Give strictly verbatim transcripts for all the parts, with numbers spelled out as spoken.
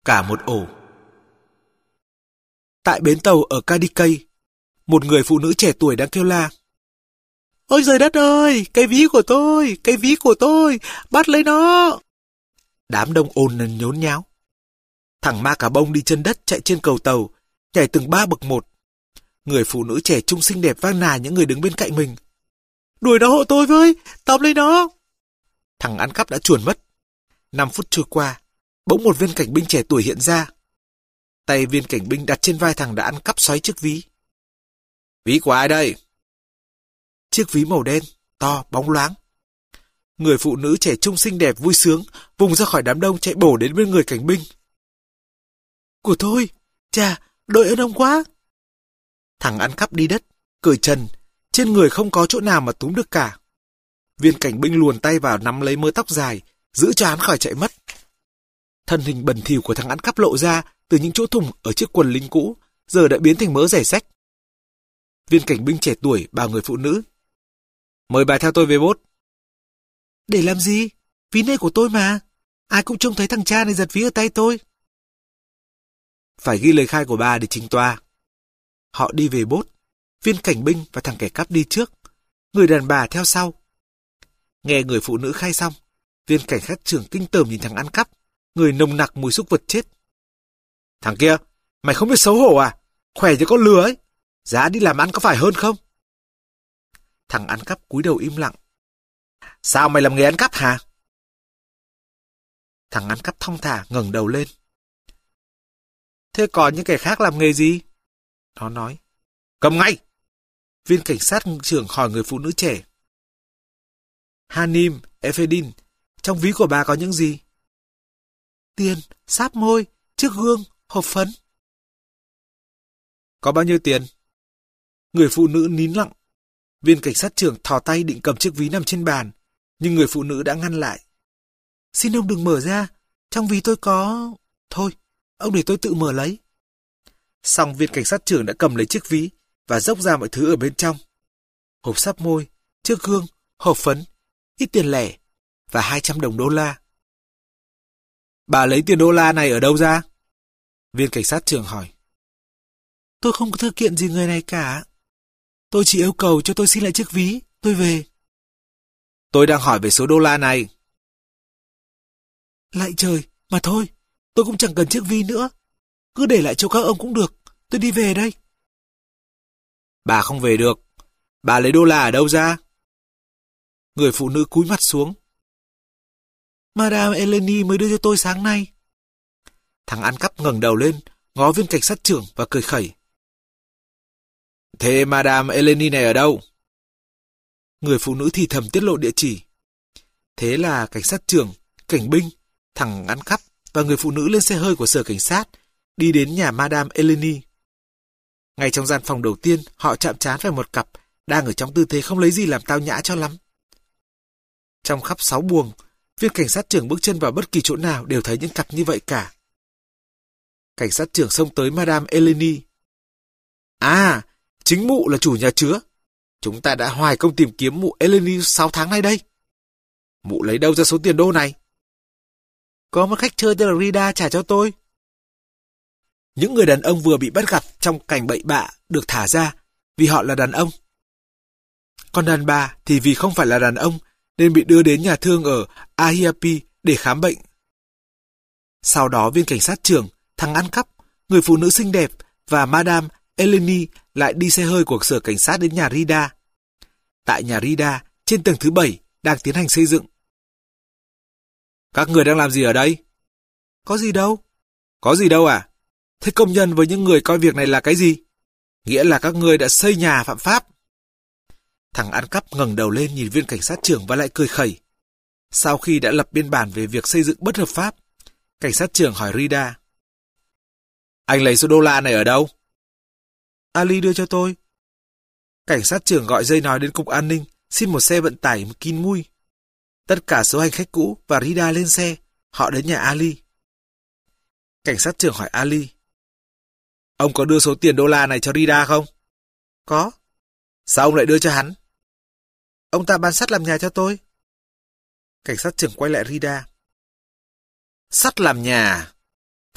Cả một ổ. Tại bến tàu ở Cadiz, một người phụ nữ trẻ tuổi đang kêu la. Ôi trời đất ơi, cái ví của tôi, cái ví của tôi, bắt lấy nó. Đám đông ồn ào nhốn nháo. Thằng ma cà bông đi chân đất chạy trên cầu tàu, nhảy từng ba bậc một. Người phụ nữ trẻ trung xinh đẹp vang nài những người đứng bên cạnh mình. Đuổi nó hộ tôi với, tóm lấy nó. Thằng ăn cắp đã chuồn mất. Năm phút trôi qua, bỗng một viên cảnh binh trẻ tuổi hiện ra. Tay viên cảnh binh đặt trên vai thằng đã ăn cắp xoáy chiếc ví. Ví của ai đây? Chiếc ví màu đen, to, bóng loáng. Người phụ nữ trẻ trung xinh đẹp vui sướng, vùng ra khỏi đám đông chạy bổ đến bên người cảnh binh. Của tôi, chà, đội ơn ông quá. Thằng ăn cắp đi đất, cởi trần, trên người không có chỗ nào mà túm được cả. Viên cảnh binh luồn tay vào nắm lấy mớ tóc dài, giữ cho hắn khỏi chạy mất. Thân hình bẩn thỉu của thằng ăn cắp lộ ra từ những chỗ thủng ở chiếc quần lính cũ, giờ đã biến thành mớ rẻ xách. Viên cảnh binh trẻ tuổi bảo người phụ nữ. Mời bà theo tôi về bốt. Để làm gì? Ví này của tôi mà. Ai cũng trông thấy thằng cha này giật ví ở tay tôi. Phải ghi lời khai của bà để trình tòa. Họ đi về bốt. Viên cảnh binh và thằng kẻ cắp đi trước. Người đàn bà theo sau. Nghe người phụ nữ khai xong, viên cảnh sát trưởng kinh tởm nhìn thằng ăn cắp, người nồng nặc mùi súc vật chết. Thằng kia, mày không biết xấu hổ à? Khỏe như con lừa ấy. Giá đi làm ăn có phải hơn không? Thằng ăn cắp cúi đầu im lặng. Sao mày làm nghề ăn cắp hả? Thằng ăn cắp thong thả ngẩng đầu lên. Thế còn những kẻ khác làm nghề gì? Nó nói. Cầm ngay! Viên cảnh sát trưởng hỏi người phụ nữ trẻ. Hanim, Ephedin, trong ví của bà có những gì? Tiền, sáp môi, chiếc gương, hộp phấn. Có bao nhiêu tiền? Người phụ nữ nín lặng. Viên cảnh sát trưởng thò tay định cầm chiếc ví nằm trên bàn, nhưng người phụ nữ đã ngăn lại. Xin ông đừng mở ra, trong ví tôi có... Thôi, ông để tôi tự mở lấy. Xong viên cảnh sát trưởng đã cầm lấy chiếc ví và dốc ra mọi thứ ở bên trong. Hộp sáp môi, chiếc gương, hộp phấn, ít tiền lẻ và hai trăm đồng đô la. Bà lấy tiền đô la này ở đâu ra? Viên cảnh sát trưởng hỏi. Tôi không có thư kiện gì người này cả. Tôi chỉ yêu cầu cho tôi xin lại chiếc ví, tôi về. Tôi đang hỏi về số đô la này. Lạy trời, mà thôi, tôi cũng chẳng cần chiếc ví nữa. Cứ để lại cho các ông cũng được, tôi đi về đây. Bà không về được. Bà lấy đô la ở đâu ra? Người phụ nữ cúi mặt xuống. Madame Eleni mới đưa cho tôi sáng nay. Thằng ăn cắp ngẩng đầu lên, ngó viên cảnh sát trưởng và cười khẩy. Thế Madame Eleni này ở đâu? Người phụ nữ thì thầm tiết lộ địa chỉ. Thế là cảnh sát trưởng, cảnh binh, thằng ăn cắp và người phụ nữ lên xe hơi của sở cảnh sát, đi đến nhà Madame Eleni. Ngay trong gian phòng đầu tiên, họ chạm trán phải một cặp đang ở trong tư thế không lấy gì làm tao nhã cho lắm. Trong khắp sáu buồng, viên cảnh sát trưởng bước chân vào bất kỳ chỗ nào đều thấy những cặp như vậy cả. Cảnh sát trưởng xông tới Madame Eleni. À, chính mụ là chủ nhà chứa. Chúng ta đã hoài công tìm kiếm mụ Eleni sáu tháng nay đây. Mụ lấy đâu ra số tiền đô này? Có một khách chơi tên là Rida trả cho tôi. Những người đàn ông vừa bị bắt gặp trong cảnh bậy bạ được thả ra vì họ là đàn ông. Còn đàn bà thì vì không phải là đàn ông nên bị đưa đến nhà thương ở Ahiapi để khám bệnh. Sau đó viên cảnh sát trưởng, thằng ăn cắp, người phụ nữ xinh đẹp và Madame Eleni lại đi xe hơi của sở cảnh sát đến nhà Rida. Tại nhà Rida, trên tầng thứ bảy, đang tiến hành xây dựng. Các người đang làm gì ở đây? Có gì đâu. Có gì đâu à? Thế công nhân với những người coi việc này là cái gì? Nghĩa là các người đã xây nhà phạm pháp. Thằng ăn cắp ngẩng đầu lên nhìn viên cảnh sát trưởng và lại cười khẩy. Sau khi đã lập biên bản về việc xây dựng bất hợp pháp, cảnh sát trưởng hỏi Rida. Anh lấy số đô la này ở đâu? Ali đưa cho tôi. Cảnh sát trưởng gọi dây nói đến cục an ninh, xin một xe vận tải kín mui. Tất cả số hành khách cũ và Rida lên xe, họ đến nhà Ali. Cảnh sát trưởng hỏi Ali. Ông có đưa số tiền đô la này cho Rida không? Có. Sao ông lại đưa cho hắn? Ông ta bán sắt làm nhà cho tôi. Cảnh sát trưởng quay lại Rida. Sắt làm nhà?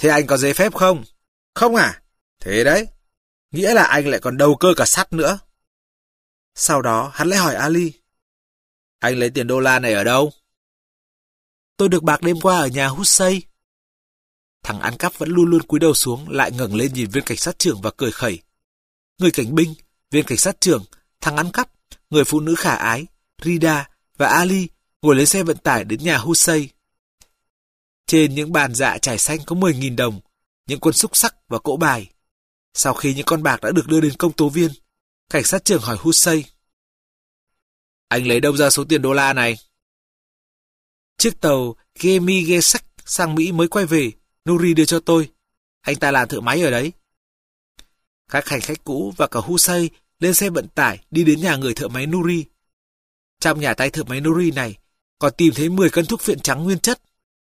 Thế anh có giấy phép không? Không à? Thế đấy. Nghĩa là anh lại còn đầu cơ cả sắt nữa. Sau đó hắn lại hỏi Ali. Anh lấy tiền đô la này ở đâu? Tôi được bạc đêm qua ở nhà Hussey. Thằng ăn cắp vẫn luôn luôn cúi đầu xuống, lại ngẩng lên nhìn viên cảnh sát trưởng và cười khẩy. Người cảnh binh, viên cảnh sát trưởng, thằng ăn cắp, người phụ nữ khả ái, Rida và Ali ngồi lên xe vận tải đến nhà Hussey. Trên những bàn dạ trải xanh có mười nghìn đồng, những quân xúc xắc và cỗ bài. Sau khi những con bạc đã được đưa đến công tố viên, cảnh sát trưởng hỏi Hussey. Anh lấy đâu ra số tiền đô la này? Chiếc tàu Gemi Gesak sang Mỹ mới quay về, Nuri đưa cho tôi. Anh ta làm thợ máy ở đấy. Các hành khách cũ và cả Hussey lên xe vận tải đi đến nhà người thợ máy Nuri. Trong nhà tay thợ máy Nuri này còn tìm thấy mười cân thuốc phiện trắng nguyên chất.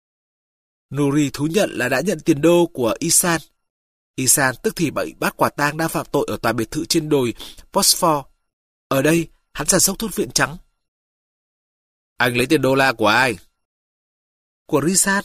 Nuri thú nhận là đã nhận tiền đô của Isan. Isan tức thì bị bắt quả tang đang phạm tội ở tòa biệt thự trên đồi Bosphore. Ở đây, hắn sản xuất thuốc phiện trắng. Anh lấy tiền đô la của ai? Của Risan.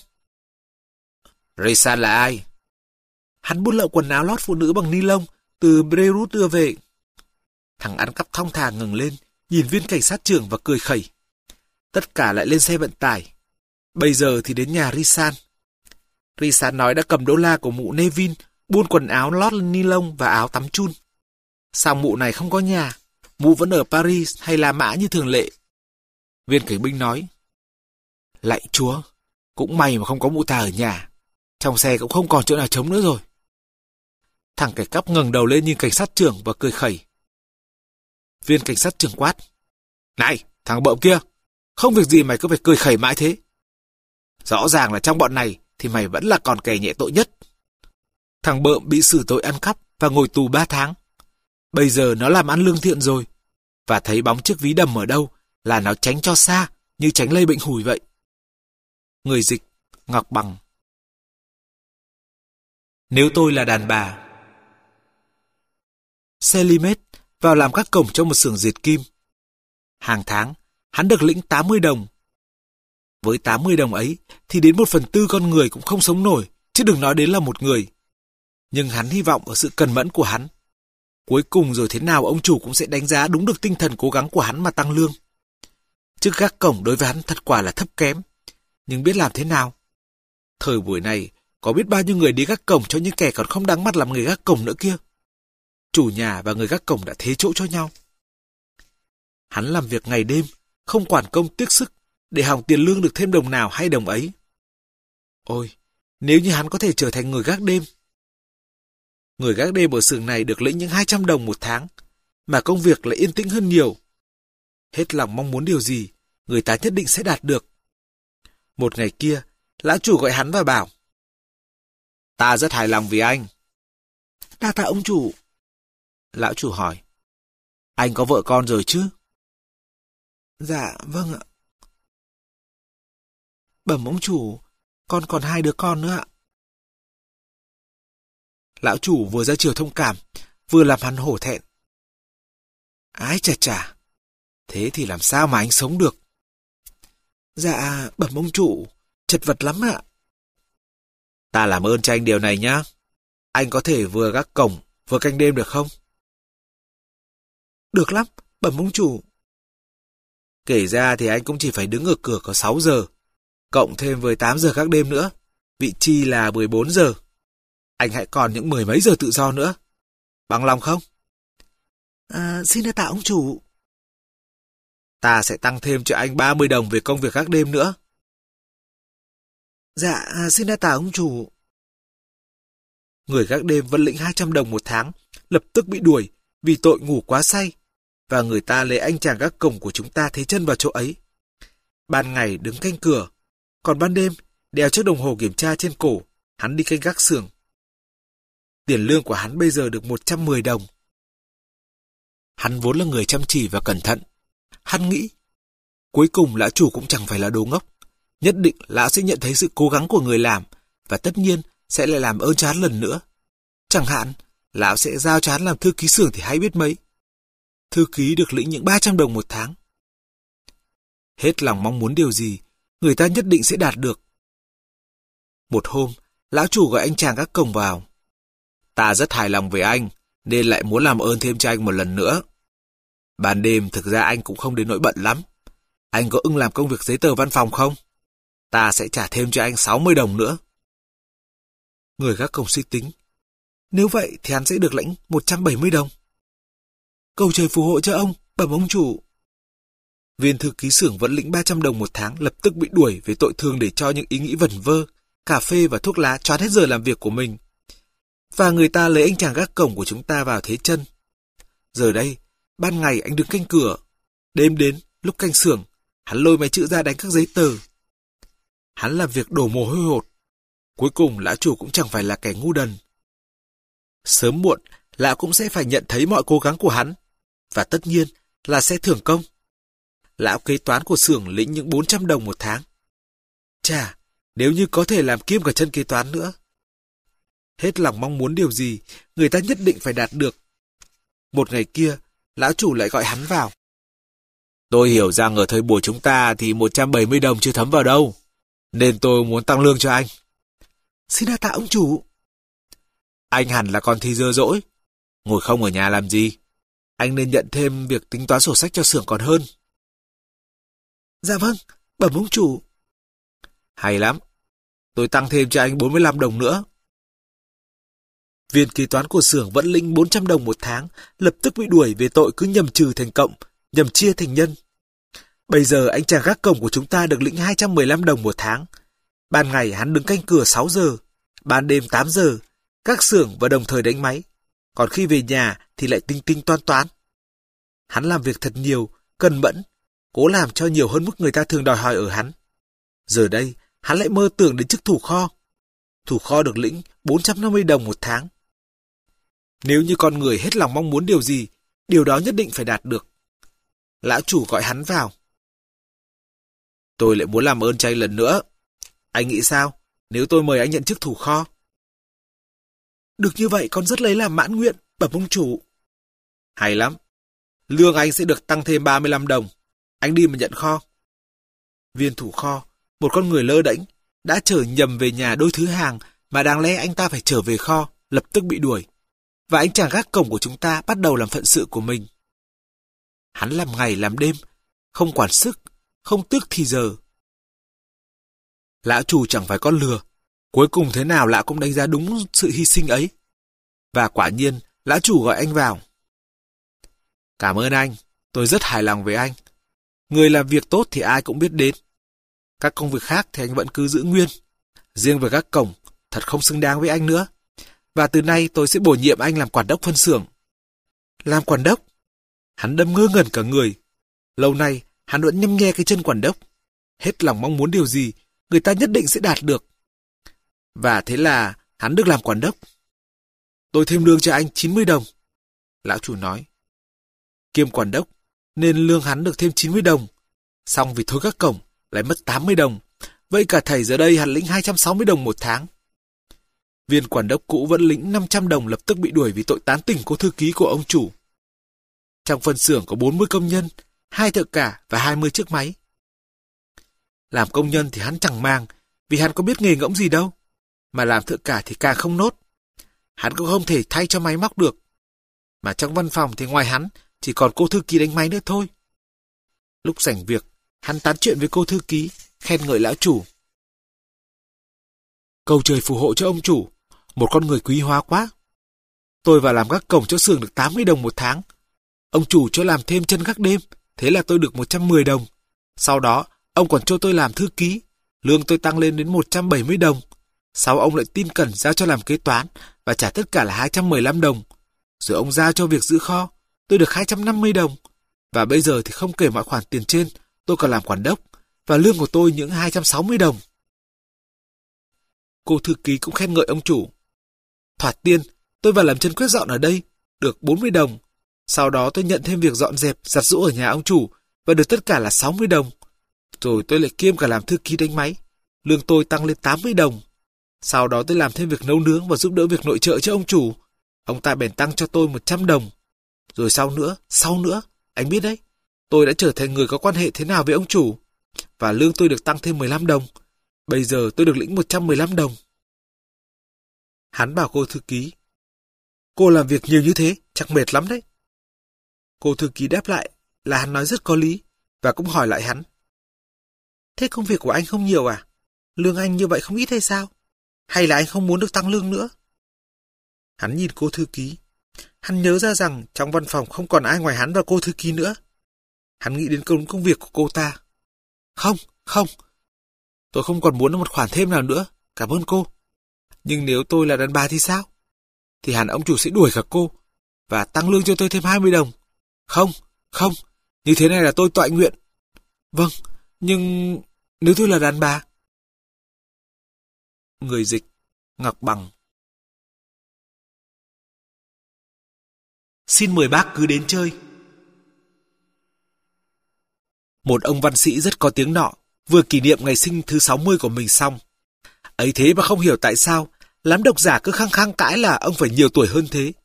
Risan là ai? Hắn buôn lậu quần áo lót phụ nữ bằng ni lông từ Beirut đưa về. Thằng ăn cắp thong thả ngẩng lên, nhìn viên cảnh sát trưởng và cười khẩy. Tất cả lại lên xe vận tải. Bây giờ thì đến nhà Risan. Risan nói đã cầm đô la của mụ Nevin, buôn quần áo lót ni lông và áo tắm chun. Sao mụ này không có nhà? Mụ vẫn ở Paris hay La Mã như thường lệ? Viên cảnh binh nói. Lạy Chúa, cũng may mà không có mụ ta ở nhà. Trong xe cũng không còn chỗ nào trống nữa rồi. Thằng kẻ cắp ngẩng đầu lên nhìn cảnh sát trưởng và cười khẩy. Viên cảnh sát trưởng quát. Này, thằng bợm kia, không việc gì mày cứ phải cười khẩy mãi thế. Rõ ràng là trong bọn này thì mày vẫn là còn kẻ nhẹ tội nhất. Thằng bợm bị xử tội ăn cắp và ngồi tù ba tháng. Bây giờ nó làm ăn lương thiện rồi. Và thấy bóng chiếc ví đầm ở đâu là nó tránh cho xa, như tránh lây bệnh hủi vậy. Người dịch, Ngọc Bằng. Nếu tôi là đàn bà. Selimet vào làm các cổng trong một xưởng dệt kim. Hàng tháng, hắn được lĩnh tám mươi đồng. Với tám mươi đồng ấy thì đến một phần tư con người cũng không sống nổi, chứ đừng nói đến là một người. Nhưng hắn hy vọng ở sự cần mẫn của hắn. Cuối cùng rồi thế nào ông chủ cũng sẽ đánh giá đúng được tinh thần cố gắng của hắn mà tăng lương. Chức gác cổng đối với hắn thật quả là thấp kém. Nhưng biết làm thế nào? Thời buổi này, có biết bao nhiêu người đi gác cổng cho những kẻ còn không đáng mắt làm người gác cổng nữa kia. Chủ nhà và người gác cổng đã thế chỗ cho nhau. Hắn làm việc ngày đêm, không quản công tiếc sức, để hòng tiền lương được thêm đồng nào hay đồng ấy. Ôi, nếu như hắn có thể trở thành người gác đêm. Người gác đêm ở xưởng này được lĩnh những hai trăm đồng một tháng, mà công việc lại yên tĩnh hơn nhiều. Hết lòng mong muốn điều gì, người ta nhất định sẽ đạt được. Một ngày kia, lão chủ gọi hắn và bảo. Ta rất hài lòng vì anh. Đa tạ ông chủ. Lão chủ hỏi. Anh có vợ con rồi chứ? Dạ, vâng ạ. Bẩm ông chủ, con còn hai đứa con nữa ạ. Lão chủ vừa ra chiều thông cảm, vừa làm hắn hổ thẹn. Ái chà chà, thế thì làm sao mà anh sống được? Dạ, bẩm ông chủ, chật vật lắm ạ. Ta làm ơn cho anh điều này nhá. Anh có thể vừa gác cổng, vừa canh đêm được không? Được lắm, bẩm ông chủ. Kể ra thì anh cũng chỉ phải đứng ở cửa có sáu giờ, cộng thêm với tám giờ gác đêm nữa, vị chi là mười bốn giờ. Anh hãy còn những mười mấy giờ tự do nữa. Bằng lòng không? À, xin đa tạ ông chủ. Ta sẽ tăng thêm cho anh ba mươi đồng về công việc gác đêm nữa. Dạ, xin đa tạ ông chủ. Người gác đêm vẫn lĩnh hai trăm đồng một tháng, lập tức bị đuổi vì tội ngủ quá say, và người ta lấy anh chàng gác cổng của chúng ta thế chân vào chỗ ấy. Ban ngày đứng canh cửa, còn ban đêm đeo chiếc đồng hồ kiểm tra trên cổ, hắn đi canh gác xưởng. Tiền lương của hắn bây giờ được một trăm mười đồng. Hắn vốn là người chăm chỉ và cẩn thận. Hắn nghĩ, cuối cùng lão chủ cũng chẳng phải là đồ ngốc. Nhất định lão sẽ nhận thấy sự cố gắng của người làm, và tất nhiên sẽ lại làm ơn cho hắn lần nữa. Chẳng hạn, lão sẽ giao cho hắn làm thư ký xưởng thì hay biết mấy. Thư ký được lĩnh những ba trăm đồng một tháng. Hết lòng mong muốn điều gì, người ta nhất định sẽ đạt được. Một hôm, Lão chủ gọi anh chàng gác cổng vào. Ta rất hài lòng với anh, nên lại muốn làm ơn thêm cho anh một lần nữa. Ban đêm thực ra anh cũng không đến nỗi bận lắm. Anh có ưng làm công việc giấy tờ văn phòng không? Ta sẽ trả thêm cho anh sáu mươi đồng nữa. Người gác cổng suy tính. Nếu vậy thì hắn sẽ được lãnh một trăm bảy mươi đồng. Cầu trời phù hộ cho ông, bẩm ông chủ. Viên thư ký xưởng vẫn lĩnh ba trăm đồng một tháng lập tức bị đuổi về tội thường để cho những ý nghĩ vẩn vơ, cà phê và thuốc lá choán hết giờ làm việc của mình. Và người ta lấy anh chàng gác cổng của chúng ta vào thế chân. Giờ đây, ban ngày anh đứng canh cửa. Đêm đến, lúc canh xưởng, hắn lôi máy chữ ra đánh các giấy tờ. Hắn làm việc đổ mồ hôi hột. Cuối cùng lão chủ cũng chẳng phải là kẻ ngu đần. Sớm muộn, lão cũng sẽ phải nhận thấy mọi cố gắng của hắn. Và tất nhiên là sẽ thưởng công. Lão kế toán của xưởng lĩnh những bốn trăm đồng một tháng. Chà, nếu như có thể làm kiêm cả chân kế toán nữa. Hết lòng mong muốn điều gì, người ta nhất định phải đạt được. Một ngày kia, lão chủ lại gọi hắn vào. Tôi hiểu rằng ở thời buổi chúng ta thì một trăm bảy mươi đồng chưa thấm vào đâu, nên tôi muốn tăng lương cho anh. Xin đa tạ ông chủ. Anh hẳn là con thi dơ dỗi, ngồi không ở nhà làm gì. Anh nên nhận thêm việc tính toán sổ sách cho xưởng còn hơn. Dạ vâng, bẩm ông chủ. Hay lắm, tôi tăng thêm cho anh bốn mươi lăm đồng nữa. Viên kế toán của xưởng vẫn lĩnh bốn trăm đồng một tháng, lập tức bị đuổi về tội cứ nhầm trừ thành cộng, nhầm chia thành nhân. Bây giờ anh chàng gác cổng của chúng ta được lĩnh hai trăm mười lăm đồng một tháng. Ban ngày hắn đứng canh cửa sáu giờ, ban đêm tám giờ, các xưởng và đồng thời đánh máy. Còn khi về nhà thì lại tinh tinh toán toán. Hắn làm việc thật nhiều, cần mẫn, cố làm cho nhiều hơn mức người ta thường đòi hỏi ở hắn. Giờ đây, hắn lại mơ tưởng đến chức thủ kho. Thủ kho được lĩnh bốn trăm năm mươi đồng một tháng. Nếu như con người hết lòng mong muốn điều gì, điều đó nhất định phải đạt được. Lão chủ gọi hắn vào. Tôi lại muốn làm ơn cho anh lần nữa. Anh nghĩ sao, nếu tôi mời anh nhận chức thủ kho? Được như vậy con rất lấy làm mãn nguyện, bẩm ông chủ. Hay lắm. Lương anh sẽ được tăng thêm ba mươi lăm đồng. Anh đi mà nhận kho. Viên thủ kho, một con người lơ đễnh, đã chở nhầm về nhà đôi thứ hàng mà đáng lẽ anh ta phải trở về kho, lập tức bị đuổi. Và anh chàng gác cổng của chúng ta bắt đầu làm phận sự của mình. Hắn làm ngày làm đêm, không quản sức, không tước thì giờ. Lão chủ chẳng phải con lừa, cuối cùng thế nào lão cũng đánh giá đúng sự hy sinh ấy. Và quả nhiên, lão chủ gọi anh vào. Cảm ơn anh, tôi rất hài lòng với anh. Người làm việc tốt thì ai cũng biết đến. Các công việc khác thì anh vẫn cứ giữ nguyên. Riêng về gác cổng, thật không xứng đáng với anh nữa. Và từ nay tôi sẽ bổ nhiệm anh làm quản đốc phân xưởng. Làm quản đốc? Hắn đâm ngơ ngẩn cả người. Lâu nay, hắn vẫn nhăm nhe cái chân quản đốc. Hết lòng mong muốn điều gì, người ta nhất định sẽ đạt được. Và thế là hắn được làm quản đốc. Tôi thêm lương cho anh chín mươi đồng. Lão chủ nói. Kiêm quản đốc, nên lương hắn được thêm chín mươi đồng. Xong vì thôi các cổng, lại mất tám mươi đồng. Vậy cả thầy giờ đây hắn lĩnh hai trăm sáu mươi đồng một tháng. Viên quản đốc cũ vẫn lĩnh năm trăm đồng lập tức bị đuổi vì tội tán tỉnh cô thư ký của ông chủ. Trong phân xưởng có bốn mươi công nhân, hai thợ cả và hai mươi chiếc máy. Làm công nhân thì hắn chẳng mang, vì hắn có biết nghề ngỗng gì đâu. Mà làm thợ cả thì càng không nốt. Hắn cũng không thể thay cho máy móc được. Mà trong văn phòng thì ngoài hắn, chỉ còn cô thư ký đánh máy nữa thôi. Lúc rảnh việc, hắn tán chuyện với cô thư ký, khen ngợi lão chủ. Cầu trời phù hộ cho ông chủ, một con người quý hóa quá. Tôi vào làm gác cổng cho xưởng được tám mươi đồng một tháng. Ông chủ cho làm thêm chân gác đêm, thế là tôi được một trăm mười đồng. Sau đó, ông còn cho tôi làm thư ký, lương tôi tăng lên đến một trăm bảy mươi đồng. Sau ông lại tin cẩn giao cho làm kế toán và trả tất cả là hai trăm mười lăm đồng. Rồi ông giao cho việc giữ kho, tôi được hai trăm năm mươi đồng. Và bây giờ thì không kể mọi khoản tiền trên, tôi còn làm quản đốc, và lương của tôi những hai trăm sáu mươi đồng. Cô thư ký cũng khen ngợi ông chủ. Thoạt tiên, tôi vào làm chân quét dọn ở đây, được bốn mươi đồng. Sau đó tôi nhận thêm việc dọn dẹp, giặt giũ ở nhà ông chủ, và được tất cả là sáu mươi đồng. Rồi tôi lại kiêm cả làm thư ký đánh máy, lương tôi tăng lên tám mươi đồng. Sau đó tôi làm thêm việc nấu nướng và giúp đỡ việc nội trợ cho ông chủ. Ông ta bèn tăng cho tôi một trăm đồng. Rồi sau nữa, sau nữa, anh biết đấy, tôi đã trở thành người có quan hệ thế nào với ông chủ. Và lương tôi được tăng thêm mười lăm đồng. Bây giờ tôi được lĩnh một trăm mười lăm đồng. Hắn bảo cô thư ký. Cô làm việc nhiều như thế, chắc mệt lắm đấy. Cô thư ký đáp lại là hắn nói rất có lý, và cũng hỏi lại hắn. Thế công việc của anh không nhiều à? Lương anh như vậy không ít hay sao? Hay là anh không muốn được tăng lương nữa? Hắn nhìn cô thư ký. Hắn nhớ ra rằng trong văn phòng không còn ai ngoài hắn và cô thư ký nữa. Hắn nghĩ đến công công việc của cô ta. Không, không. Tôi không còn muốn một khoản thêm nào nữa. Cảm ơn cô. Nhưng nếu tôi là đàn bà thì sao? Thì hẳn ông chủ sẽ đuổi cả cô và tăng lương cho tôi thêm hai mươi đồng. Không, không. Như thế này là tôi toại nguyện. Vâng, nhưng nếu tôi là đàn bà? Người dịch Ngọc Bằng. Xin mời bác cứ đến chơi. Một ông văn sĩ rất có tiếng nọ vừa kỷ niệm ngày sinh thứ sáu mươi của mình xong. Ấy thế mà không hiểu tại sao lắm độc giả cứ khăng khăng cãi là ông phải nhiều tuổi hơn thế.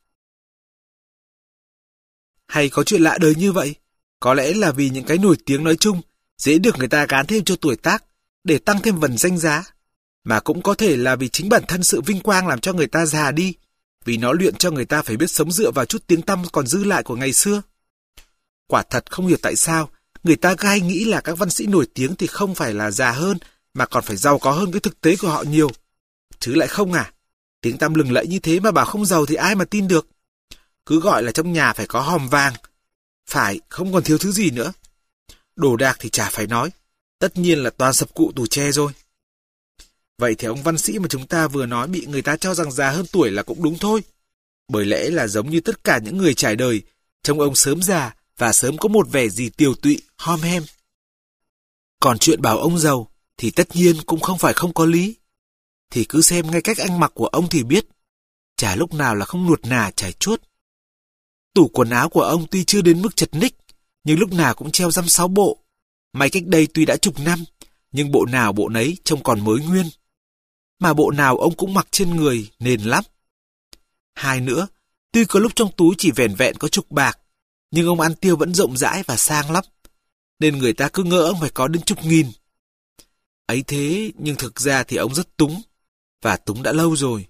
Hay có chuyện lạ đời như vậy? Có lẽ là vì những cái nổi tiếng nói chung dễ được người ta gán thêm cho tuổi tác để tăng thêm vần danh giá. Mà cũng có thể là vì chính bản thân sự vinh quang làm cho người ta già đi, vì nó luyện cho người ta phải biết sống dựa vào chút tiếng tăm còn dư lại của ngày xưa. Quả thật không hiểu tại sao người ta cứ hay nghĩ là các văn sĩ nổi tiếng thì không phải là già hơn mà còn phải giàu có hơn cái thực tế của họ nhiều. Chứ lại không à, tiếng tăm lừng lẫy như thế mà bảo không giàu thì ai mà tin được. Cứ gọi là trong nhà phải có hòm vàng, phải không còn thiếu thứ gì nữa. Đồ đạc thì chả phải nói, tất nhiên là toàn sập cụ tủ tre rồi. Vậy thì ông văn sĩ mà chúng ta vừa nói bị người ta cho rằng già hơn tuổi là cũng đúng thôi. Bởi lẽ là giống như tất cả những người trải đời, trông ông sớm già và sớm có một vẻ gì tiều tụy, hom hem. Còn chuyện bảo ông giàu thì tất nhiên cũng không phải không có lý. Thì cứ xem ngay cách ăn mặc của ông thì biết. Chả lúc nào là không nuột nà chải chuốt. Tủ quần áo của ông tuy chưa đến mức chật ních, nhưng lúc nào cũng treo dăm sáu bộ. May cách đây tuy đã chục năm, nhưng bộ nào bộ nấy trông còn mới nguyên. Mà bộ nào ông cũng mặc trên người nền lắm. Hai nữa, tuy có lúc trong túi chỉ vẻn vẹn có chục bạc, nhưng ông ăn tiêu vẫn rộng rãi và sang lắm. Nên người ta cứ ngỡ ông phải có đến chục nghìn. Ấy thế, nhưng thực ra thì ông rất túng, và túng đã lâu rồi.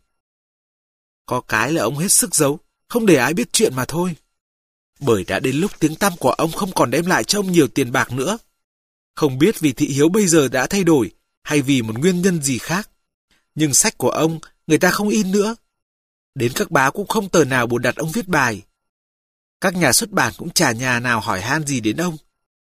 Có cái là ông hết sức giấu, không để ai biết chuyện mà thôi. Bởi đã đến lúc tiếng tăm của ông không còn đem lại cho ông nhiều tiền bạc nữa. Không biết vì thị hiếu bây giờ đã thay đổi, hay vì một nguyên nhân gì khác. Nhưng sách của ông, người ta không in nữa. Đến các báo cũng không tờ nào buồn đặt ông viết bài. Các nhà xuất bản cũng chả nhà nào hỏi han gì đến ông.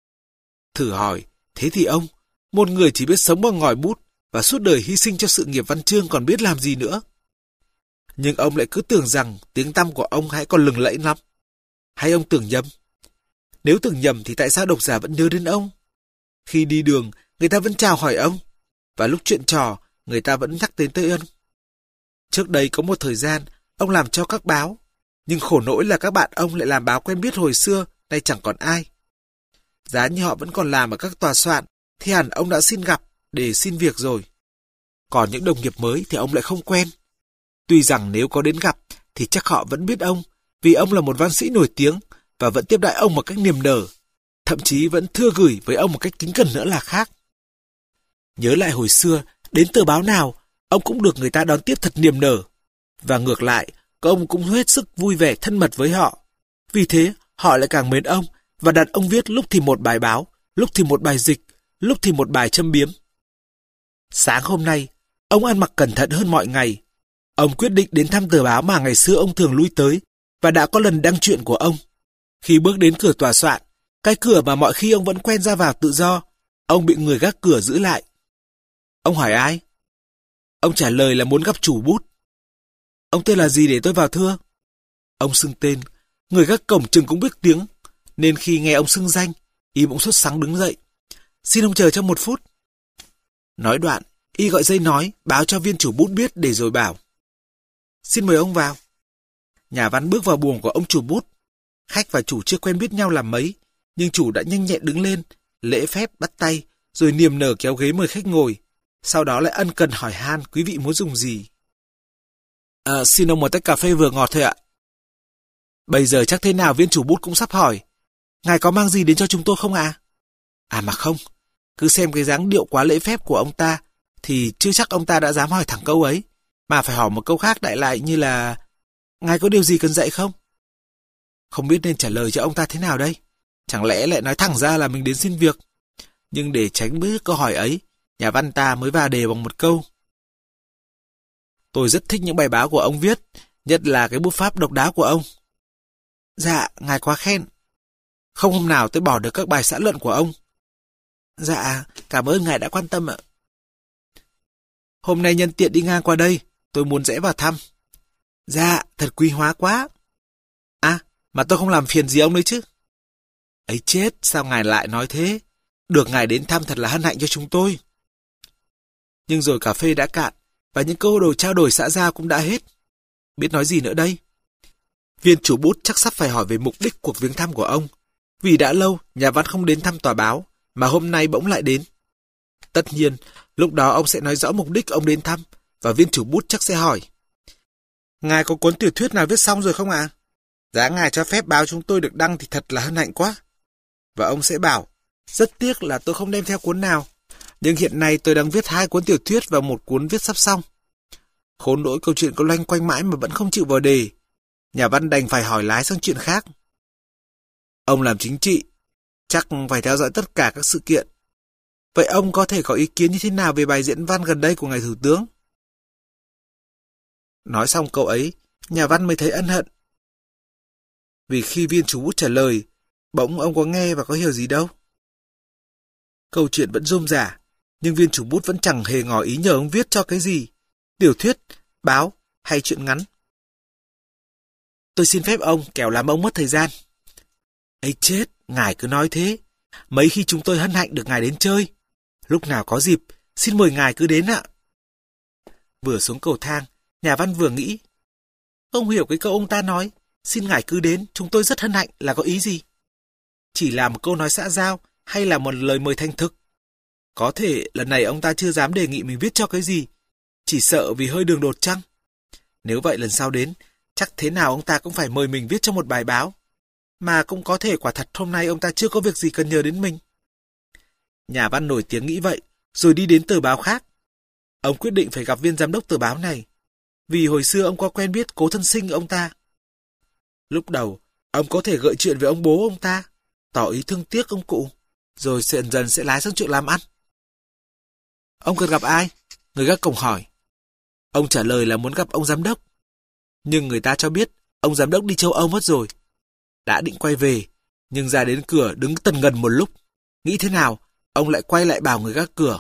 Thử hỏi, thế thì ông, một người chỉ biết sống bằng ngòi bút và suốt đời hy sinh cho sự nghiệp văn chương còn biết làm gì nữa. Nhưng ông lại cứ tưởng rằng tiếng tăm của ông hãy còn lừng lẫy lắm. Hay ông tưởng nhầm? Nếu tưởng nhầm thì tại sao độc giả vẫn nhớ đến ông? Khi đi đường, người ta vẫn chào hỏi ông. Và lúc chuyện trò, người ta vẫn nhắc đến tới ông. Trước đây có một thời gian, ông làm cho các báo. Nhưng khổ nỗi là các bạn ông lại làm báo quen biết hồi xưa, nay chẳng còn ai. Giá như họ vẫn còn làm ở các tòa soạn, thì hẳn ông đã xin gặp để xin việc rồi. Còn những đồng nghiệp mới thì ông lại không quen. Tuy rằng nếu có đến gặp, thì chắc họ vẫn biết ông, vì ông là một văn sĩ nổi tiếng, và vẫn tiếp đãi ông một cách niềm nở. Thậm chí vẫn thưa gửi với ông một cách kính cẩn nữa là khác. Nhớ lại hồi xưa, đến tờ báo nào, ông cũng được người ta đón tiếp thật niềm nở. Và ngược lại, ông cũng hết sức vui vẻ thân mật với họ. Vì thế, họ lại càng mến ông và đặt ông viết lúc thì một bài báo, lúc thì một bài dịch, lúc thì một bài châm biếm. Sáng hôm nay, ông ăn mặc cẩn thận hơn mọi ngày. Ông quyết định đến thăm tờ báo mà ngày xưa ông thường lui tới và đã có lần đăng truyện của ông. Khi bước đến cửa tòa soạn, cái cửa mà mọi khi ông vẫn quen ra vào tự do, ông bị người gác cửa giữ lại. Ông hỏi ai? Ông trả lời là muốn gặp chủ bút. Ông tên là gì để tôi vào thưa? Ông xưng tên, người gác cổng chừng cũng biết tiếng, nên khi nghe ông xưng danh, y bỗng sốt sắng đứng dậy. Xin ông chờ trong một phút. Nói đoạn, y gọi dây nói, báo cho viên chủ bút biết để rồi bảo. Xin mời ông vào. Nhà văn bước vào buồng của ông chủ bút. Khách và chủ chưa quen biết nhau làm mấy, nhưng chủ đã nhanh nhẹn đứng lên, lễ phép bắt tay, rồi niềm nở kéo ghế mời khách ngồi. Sau đó lại ân cần hỏi han quý vị muốn dùng gì. À, xin ông một tách cà phê vừa ngọt thôi ạ. Bây giờ chắc thế nào viên chủ bút cũng sắp hỏi. Ngài có mang gì đến cho chúng tôi không ạ? À? à mà không, cứ xem cái dáng điệu quá lễ phép của ông ta, thì chưa chắc ông ta đã dám hỏi thẳng câu ấy. mà phải hỏi một câu khác đại lại như là ngài có điều gì cần dạy không? Không biết nên trả lời cho ông ta thế nào đây? Chẳng lẽ lại nói thẳng ra là mình đến xin việc? Nhưng để tránh bước câu hỏi ấy, nhà văn ta mới vào đề bằng một câu. Tôi rất thích những bài báo của ông viết, nhất là cái bút pháp độc đáo của ông. Dạ, ngài quá khen. Không hôm nào tôi bỏ được các bài xã luận của ông. Dạ, cảm ơn ngài đã quan tâm ạ. Hôm nay nhân tiện đi ngang qua đây, tôi muốn rẽ vào thăm. Dạ, thật quý hóa quá. À, mà tôi không làm phiền gì ông đấy chứ. Ấy chết, sao ngài lại nói thế? Được ngài đến thăm thật là hân hạnh cho chúng tôi. Nhưng rồi cà phê đã cạn, và những câu đồ trao đổi xã giao cũng đã hết. Biết nói gì nữa đây? Viên chủ bút chắc sắp phải hỏi về mục đích cuộc viếng thăm của ông. Vì đã lâu, nhà văn không đến thăm tòa báo, mà hôm nay bỗng lại đến. Tất nhiên, lúc đó ông sẽ nói rõ mục đích ông đến thăm, và viên chủ bút chắc sẽ hỏi. Ngài có cuốn tiểu thuyết nào viết xong rồi không ạ? À? Giá ngài cho phép báo chúng tôi được đăng thì thật là hân hạnh quá. Và ông sẽ bảo, rất tiếc là tôi không đem theo cuốn nào, nhưng hiện nay tôi đang viết hai cuốn tiểu thuyết và một cuốn viết sắp xong. Khốn nỗi câu chuyện có loanh quanh mãi mà vẫn không chịu vào đề. Nhà văn đành phải hỏi lái sang chuyện khác. Ông làm chính trị, chắc phải theo dõi tất cả các sự kiện. Vậy ông có thể có ý kiến như thế nào về bài diễn văn gần đây của ngài thủ tướng? Nói xong câu ấy, nhà văn mới thấy ân hận. Vì khi viên chủ bút trả lời, bỗng ông có nghe và có hiểu gì đâu. Câu chuyện vẫn rôm rả, nhưng viên chủ bút vẫn chẳng hề ngỏ ý nhờ ông viết cho cái gì, tiểu thuyết, báo hay chuyện ngắn. Tôi xin phép ông, kẻo làm ông mất thời gian. Ấy chết, ngài cứ nói thế. Mấy khi chúng tôi hân hạnh được ngài đến chơi. Lúc nào có dịp, xin mời ngài cứ đến ạ. Vừa xuống cầu thang, nhà văn vừa nghĩ. Ông hiểu cái câu ông ta nói, xin ngài cứ đến, chúng tôi rất hân hạnh là có ý gì? Chỉ là một câu nói xã giao hay là một lời mời thành thực? Có thể lần này ông ta chưa dám đề nghị mình viết cho cái gì, chỉ sợ vì hơi đường đột chăng? Nếu vậy lần sau đến, chắc thế nào ông ta cũng phải mời mình viết cho một bài báo. Mà cũng có thể quả thật hôm nay ông ta chưa có việc gì cần nhờ đến mình. Nhà văn nổi tiếng nghĩ vậy, rồi đi đến tờ báo khác. Ông quyết định phải gặp viên giám đốc tờ báo này, vì hồi xưa ông có quen biết cố thân sinh ông ta. Lúc đầu, ông có thể gợi chuyện về ông bố ông ta, tỏ ý thương tiếc ông cụ, rồi dần dần sẽ lái sang chuyện làm ăn. Ông cần gặp ai? Người gác cổng hỏi. Ông trả lời là muốn gặp ông giám đốc. Nhưng người ta cho biết ông giám đốc đi châu Âu mất rồi. Đã định quay về, nhưng ra đến cửa đứng tần ngần một lúc. Nghĩ thế nào, ông lại quay lại bảo người gác cửa.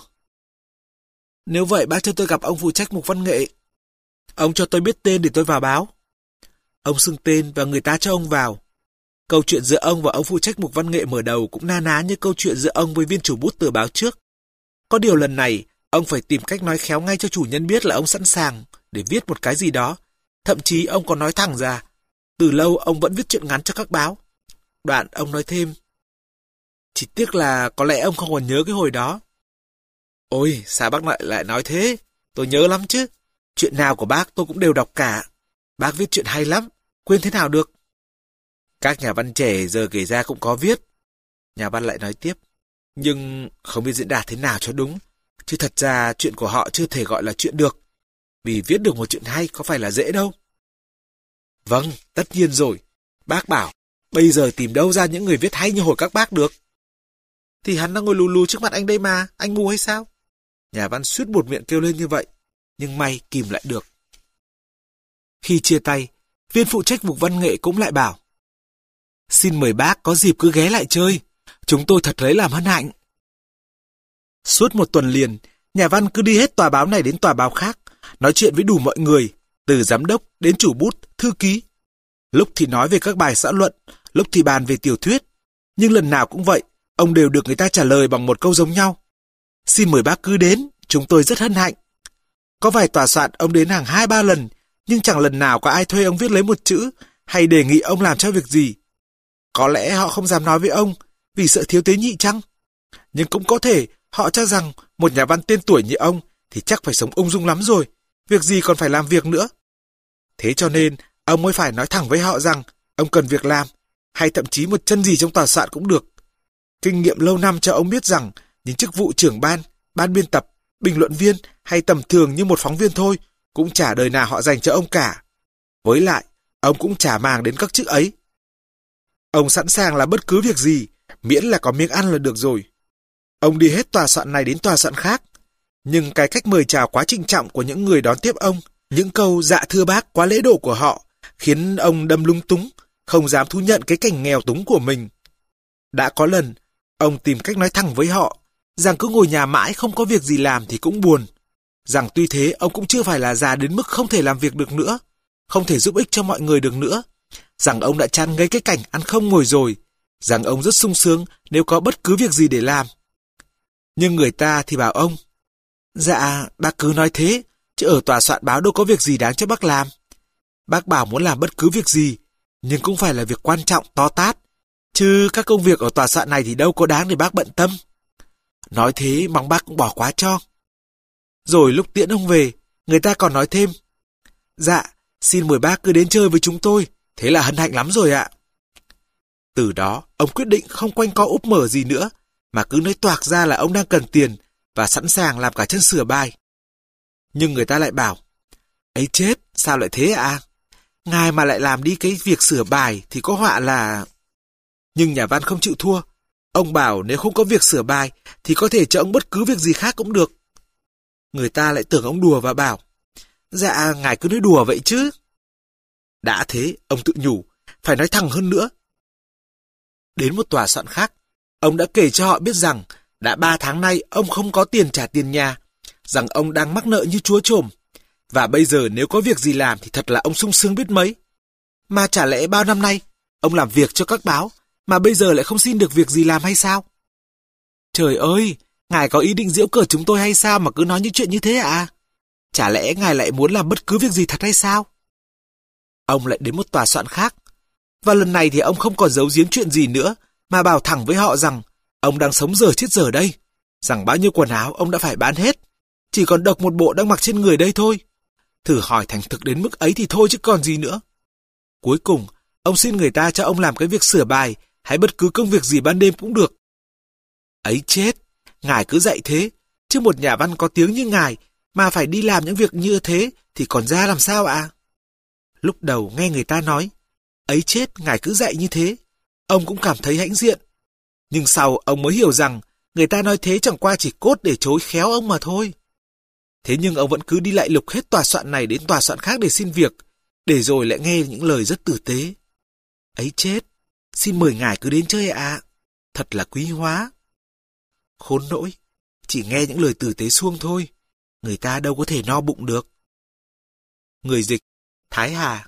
Nếu vậy bác cho tôi gặp ông phụ trách mục văn nghệ. Ông cho tôi biết tên để tôi vào báo. Ông xưng tên và người ta cho ông vào. Câu chuyện giữa ông và ông phụ trách mục văn nghệ mở đầu cũng na ná như câu chuyện giữa ông với viên chủ bút tờ báo trước. Có điều lần này, ông phải tìm cách nói khéo ngay cho chủ nhân biết là ông sẵn sàng để viết một cái gì đó. Thậm chí ông còn nói thẳng ra, từ lâu ông vẫn viết truyện ngắn cho các báo. Đoạn ông nói thêm, chỉ tiếc là có lẽ ông không còn nhớ cái hồi đó. Ôi, sao bác lại lại nói thế? Tôi nhớ lắm chứ. Chuyện nào của bác tôi cũng đều đọc cả. Bác viết chuyện hay lắm, quên thế nào được. Các nhà văn trẻ giờ kể ra cũng có viết. Nhà văn lại nói tiếp, nhưng không biết diễn đạt thế nào cho đúng. Chứ thật ra chuyện của họ chưa thể gọi là chuyện được. Vì viết được một chuyện hay có phải là dễ đâu. Vâng, tất nhiên rồi. Bác bảo, bây giờ tìm đâu ra những người viết hay như hồi các bác được. Thì hắn đang ngồi lù lù trước mặt anh đây mà, anh ngu hay sao? Nhà văn suýt buột miệng kêu lên như vậy, nhưng may kìm lại được. Khi chia tay, viên phụ trách mục văn nghệ cũng lại bảo, xin mời bác có dịp cứ ghé lại chơi, chúng tôi thật lấy làm hân hạnh. Suốt một tuần liền, nhà văn cứ đi hết tòa báo này đến tòa báo khác, nói chuyện với đủ mọi người, từ giám đốc đến chủ bút, thư ký. Lúc thì nói về các bài xã luận, lúc thì bàn về tiểu thuyết. Nhưng lần nào cũng vậy, ông đều được người ta trả lời bằng một câu giống nhau. Xin mời bác cứ đến, chúng tôi rất hân hạnh. Có vài tòa soạn ông đến hàng hai ba lần, nhưng chẳng lần nào có ai thuê ông viết lấy một chữ, hay đề nghị ông làm cho việc gì. Có lẽ họ không dám nói với ông, vì sợ thiếu tế nhị chăng? Nhưng cũng có thể họ cho rằng một nhà văn tên tuổi như ông thì chắc phải sống ung dung lắm rồi, việc gì còn phải làm việc nữa. Thế cho nên, ông mới phải nói thẳng với họ rằng ông cần việc làm, hay thậm chí một chân gì trong tòa soạn cũng được. Kinh nghiệm lâu năm cho ông biết rằng những chức vụ trưởng ban, ban biên tập, bình luận viên hay tầm thường như một phóng viên thôi cũng chả đời nào họ dành cho ông cả. Với lại, ông cũng chả màng đến các chức ấy. Ông sẵn sàng làm bất cứ việc gì, miễn là có miếng ăn là được rồi. Ông đi hết tòa soạn này đến tòa soạn khác. Nhưng cái cách mời chào quá trịnh trọng của những người đón tiếp ông, những câu dạ thưa bác quá lễ độ của họ, khiến ông đâm lung túng, không dám thú nhận cái cảnh nghèo túng của mình. Đã có lần, ông tìm cách nói thẳng với họ, rằng cứ ngồi nhà mãi không có việc gì làm thì cũng buồn. Rằng tuy thế ông cũng chưa phải là già đến mức không thể làm việc được nữa, không thể giúp ích cho mọi người được nữa. Rằng ông đã chán ngấy cái cảnh ăn không ngồi rồi, rằng ông rất sung sướng nếu có bất cứ việc gì để làm. Nhưng người ta thì bảo ông, dạ, bác cứ nói thế, chứ ở tòa soạn báo đâu có việc gì đáng cho bác làm. Bác bảo muốn làm bất cứ việc gì, nhưng cũng phải là việc quan trọng, to tát. Chứ các công việc ở tòa soạn này thì đâu có đáng để bác bận tâm. Nói thế mong bác cũng bỏ qua cho. Rồi lúc tiễn ông về, người ta còn nói thêm, dạ, xin mời bác cứ đến chơi với chúng tôi, thế là hân hạnh lắm rồi ạ. Từ đó, ông quyết định không quanh co úp mở gì nữa, mà cứ nói toạc ra là ông đang cần tiền và sẵn sàng làm cả chân sửa bài. Nhưng người ta lại bảo, ấy chết, sao lại thế ạ? À? Ngài mà lại làm đi cái việc sửa bài thì có họa là... Nhưng nhà văn không chịu thua. Ông bảo nếu không có việc sửa bài thì có thể cho ông bất cứ việc gì khác cũng được. Người ta lại tưởng ông đùa và bảo, dạ, ngài cứ nói đùa vậy chứ. Đã thế, ông tự nhủ, phải nói thẳng hơn nữa. Đến một tòa soạn khác, ông đã kể cho họ biết rằng đã ba tháng nay ông không có tiền trả tiền nhà, rằng ông đang mắc nợ như chúa trồm. Và bây giờ nếu có việc gì làm thì thật là ông sung sướng biết mấy. Mà chả lẽ bao năm nay ông làm việc cho các báo, mà bây giờ lại không xin được việc gì làm hay sao? Trời ơi, ngài có ý định giễu cợt chúng tôi hay sao mà cứ nói những chuyện như thế à? Chả lẽ ngài lại muốn làm bất cứ việc gì thật hay sao? Ông lại đến một tòa soạn khác, và lần này thì ông không còn giấu giếm chuyện gì nữa, mà bảo thẳng với họ rằng ông đang sống dở chết dở đây, rằng bao nhiêu quần áo ông đã phải bán hết, chỉ còn độc một bộ đang mặc trên người đây thôi. Thử hỏi thành thực đến mức ấy thì thôi chứ còn gì nữa. Cuối cùng, ông xin người ta cho ông làm cái việc sửa bài hay bất cứ công việc gì ban đêm cũng được. Ấy chết, ngài cứ dạy thế, chứ một nhà văn có tiếng như ngài mà phải đi làm những việc như thế thì còn ra làm sao ạ? À? Lúc đầu nghe người ta nói, ấy chết, ngài cứ dạy như thế, ông cũng cảm thấy hãnh diện. Nhưng sau ông mới hiểu rằng người ta nói thế chẳng qua chỉ cốt để chối khéo ông mà thôi. Thế nhưng ông vẫn cứ đi lại lục hết tòa soạn này đến tòa soạn khác để xin việc, để rồi lại nghe những lời rất tử tế. Ấy chết, xin mời ngài cứ đến chơi ạ, à. Thật là quý hóa. Khốn nỗi, chỉ nghe những lời tử tế suông thôi, người ta đâu có thể no bụng được. Người dịch, Thái Hà.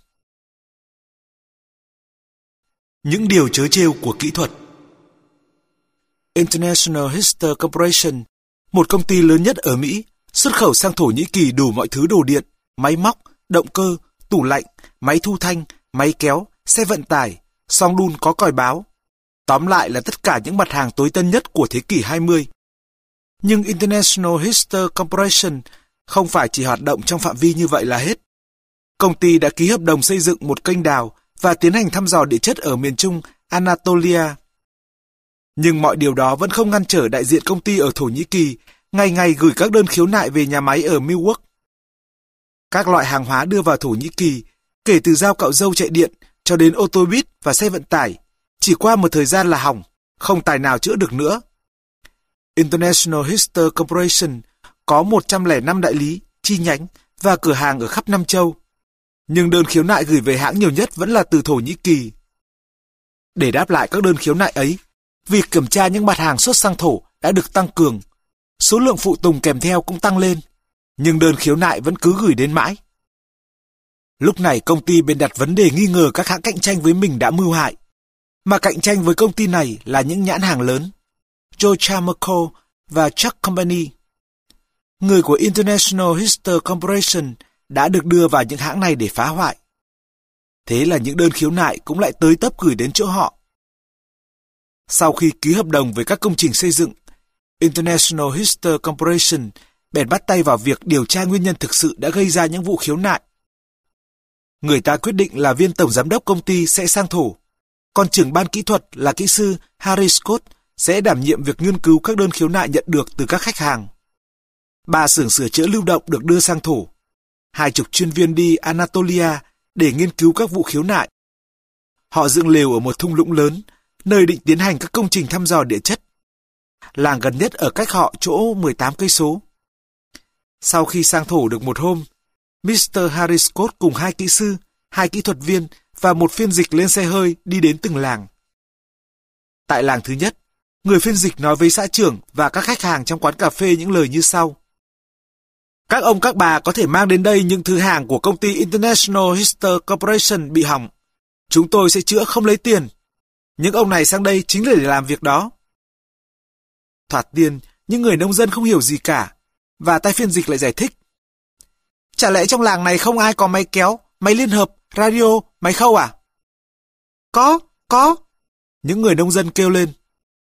Những điều trớ trêu của kỹ thuật. International Hister Corporation, một công ty lớn nhất ở Mỹ, xuất khẩu sang Thổ Nhĩ Kỳ đủ mọi thứ đồ điện, máy móc, động cơ, tủ lạnh, máy thu thanh, máy kéo, xe vận tải, song đun có còi báo. Tóm lại là tất cả những mặt hàng tối tân nhất của thế kỷ hai mươi. Nhưng International Hister Corporation không phải chỉ hoạt động trong phạm vi như vậy là hết. Công ty đã ký hợp đồng xây dựng một kênh đào và tiến hành thăm dò địa chất ở miền Trung Anatolia. Nhưng mọi điều đó vẫn không ngăn trở đại diện công ty ở Thổ Nhĩ Kỳ ngày ngày gửi các đơn khiếu nại về nhà máy ở Milwaukee. Các loại hàng hóa đưa vào Thổ Nhĩ Kỳ, kể từ dao cạo râu chạy điện cho đến ô tô buýt và xe vận tải, chỉ qua một thời gian là hỏng, không tài nào chữa được nữa. International Hister Corporation có một trăm lẻ năm đại lý, chi nhánh và cửa hàng ở khắp năm châu. Nhưng đơn khiếu nại gửi về hãng nhiều nhất vẫn là từ Thổ Nhĩ Kỳ. Để đáp lại các đơn khiếu nại ấy, việc kiểm tra những mặt hàng xuất sang Thổ đã được tăng cường. Số lượng phụ tùng kèm theo cũng tăng lên, nhưng đơn khiếu nại vẫn cứ gửi đến mãi. Lúc này công ty bèn đặt vấn đề nghi ngờ các hãng cạnh tranh với mình đã mưu hại. Mà cạnh tranh với công ty này là những nhãn hàng lớn, Joe Chamaco và Chuck Company. Người của International Hister Corporation đã được đưa vào những hãng này để phá hoại. Thế là những đơn khiếu nại cũng lại tới tấp gửi đến chỗ họ. Sau khi ký hợp đồng với các công trình xây dựng, International Hister Corporation bèn bắt tay vào việc điều tra nguyên nhân thực sự đã gây ra những vụ khiếu nại. Người ta quyết định là viên tổng giám đốc công ty sẽ sang Thổ, còn trưởng ban kỹ thuật là kỹ sư Harry Scott sẽ đảm nhiệm việc nghiên cứu các đơn khiếu nại nhận được từ các khách hàng. Ba xưởng sửa chữa lưu động được đưa sang Thổ. Hai chục chuyên viên đi Anatolia để nghiên cứu các vụ khiếu nại. Họ dựng lều ở một thung lũng lớn, nơi định tiến hành các công trình thăm dò địa chất. Làng gần nhất ở cách họ chỗ mười tám cây số. Sau khi sang thổ được một hôm, mít tơ Harry Scott cùng hai kỹ sư, hai kỹ thuật viên và một phiên dịch lên xe hơi đi đến từng làng. Tại làng thứ nhất, người phiên dịch nói với xã trưởng và các khách hàng trong quán cà phê những lời như sau. Các ông các bà có thể mang đến đây những thứ hàng của công ty International Hister Corporation bị hỏng. Chúng tôi sẽ chữa không lấy tiền. Những ông này sang đây chính là để làm việc đó. Thoạt tiên, những người nông dân không hiểu gì cả, và tay phiên dịch lại giải thích. Chả lẽ trong làng này không ai có máy kéo, máy liên hợp, radio, máy khâu à? Có, có. Những người nông dân kêu lên.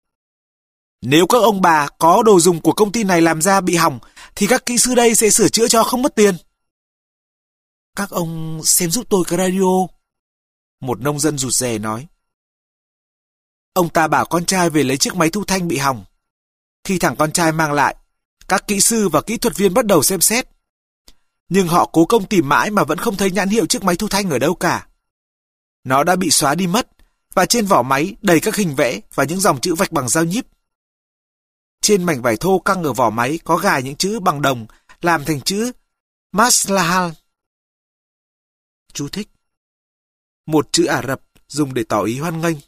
Nếu các ông bà có đồ dùng của công ty này làm ra bị hỏng, thì các kỹ sư đây sẽ sửa chữa cho không mất tiền. Các ông xem giúp tôi cái radio. Một nông dân rụt rè nói. Ông ta bảo con trai về lấy chiếc máy thu thanh bị hỏng. Khi thằng con trai mang lại, các kỹ sư và kỹ thuật viên bắt đầu xem xét. Nhưng họ cố công tìm mãi mà vẫn không thấy nhãn hiệu chiếc máy thu thanh ở đâu cả. Nó đã bị xóa đi mất, và trên vỏ máy đầy các hình vẽ và những dòng chữ vạch bằng dao nhíp. Trên mảnh vải thô căng ở vỏ máy có gài những chữ bằng đồng làm thành chữ Maslahal. Chú thích. Một chữ Ả Rập dùng để tỏ ý hoan nghênh.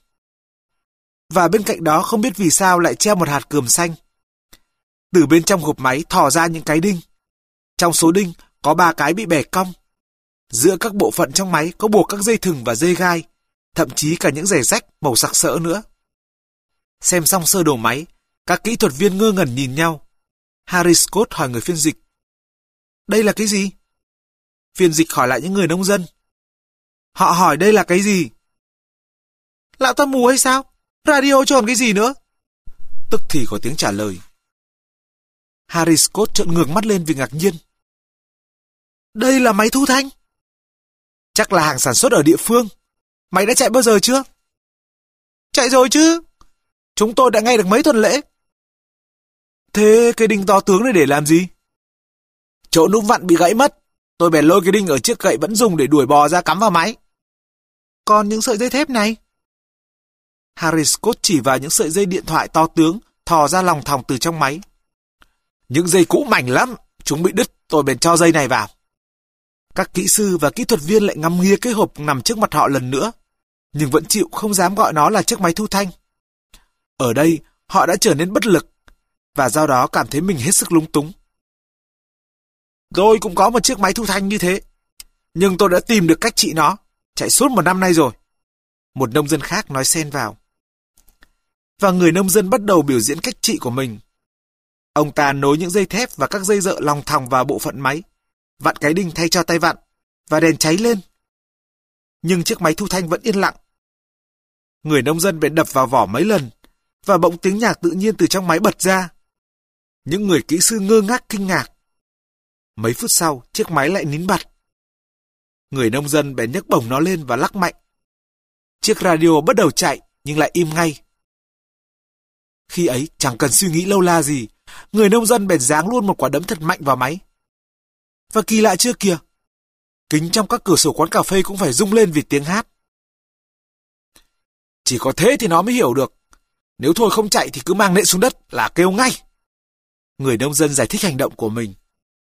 Và bên cạnh đó không biết vì sao lại treo một hạt cườm xanh. Từ bên trong hộp máy thò ra những cái đinh. Trong số đinh có ba cái bị bẻ cong. Giữa các bộ phận trong máy có buộc các dây thừng và dây gai, thậm chí cả những rẻ rách màu sặc sỡ nữa. Xem xong sơ đồ máy, các kỹ thuật viên ngơ ngẩn nhìn nhau. Harry Scott hỏi người phiên dịch. Đây là cái gì? Phiên dịch hỏi lại những người nông dân. Họ hỏi đây là cái gì? Lão ta mù hay sao? Radio chứ còn cái gì nữa? Tức thì có tiếng trả lời. Harry Scott trợn ngược mắt lên vì ngạc nhiên. Đây là máy thu thanh. Chắc là hàng sản xuất ở địa phương. Máy đã chạy bao giờ chưa? Chạy rồi chứ. Chúng tôi đã nghe được mấy tuần lễ. Thế cái đinh to tướng này để làm gì? Chỗ nút vặn bị gãy mất. Tôi bèn lôi cái đinh ở chiếc gậy vẫn dùng để đuổi bò ra cắm vào máy. Còn những sợi dây thép này? Harry Scott chỉ vào những sợi dây điện thoại to tướng thò ra lòng thòng từ trong máy. Những dây cũ mảnh lắm. Chúng bị đứt, tôi bèn cho dây này vào. Các kỹ sư và kỹ thuật viên lại ngắm nghía cái hộp nằm trước mặt họ lần nữa, nhưng vẫn chịu không dám gọi nó là chiếc máy thu thanh. Ở đây, họ đã trở nên bất lực, và do đó cảm thấy mình hết sức lúng túng. Tôi cũng có một chiếc máy thu thanh như thế, nhưng tôi đã tìm được cách trị nó, chạy suốt một năm nay rồi. Một nông dân khác nói xen vào. Và người nông dân bắt đầu biểu diễn cách trị của mình. Ông ta nối những dây thép và các dây dợ lòng thòng vào bộ phận máy, vặn cái đinh thay cho tay vặn, và đèn cháy lên. Nhưng chiếc máy thu thanh vẫn yên lặng. Người nông dân bèn đập vào vỏ mấy lần, và bỗng tiếng nhạc tự nhiên từ trong máy bật ra. Những người kỹ sư ngơ ngác kinh ngạc. Mấy phút sau, chiếc máy lại nín bặt. Người nông dân bèn nhấc bổng nó lên và lắc mạnh. Chiếc radio bắt đầu chạy, nhưng lại im ngay. Khi ấy, chẳng cần suy nghĩ lâu la gì, người nông dân bèn giáng luôn một quả đấm thật mạnh vào máy. Và kỳ lạ chưa kìa, kính trong các cửa sổ quán cà phê cũng phải rung lên vì tiếng hát. Chỉ có thế thì nó mới hiểu được. Nếu thôi không chạy thì cứ mang nện xuống đất là kêu ngay. Người nông dân giải thích hành động của mình.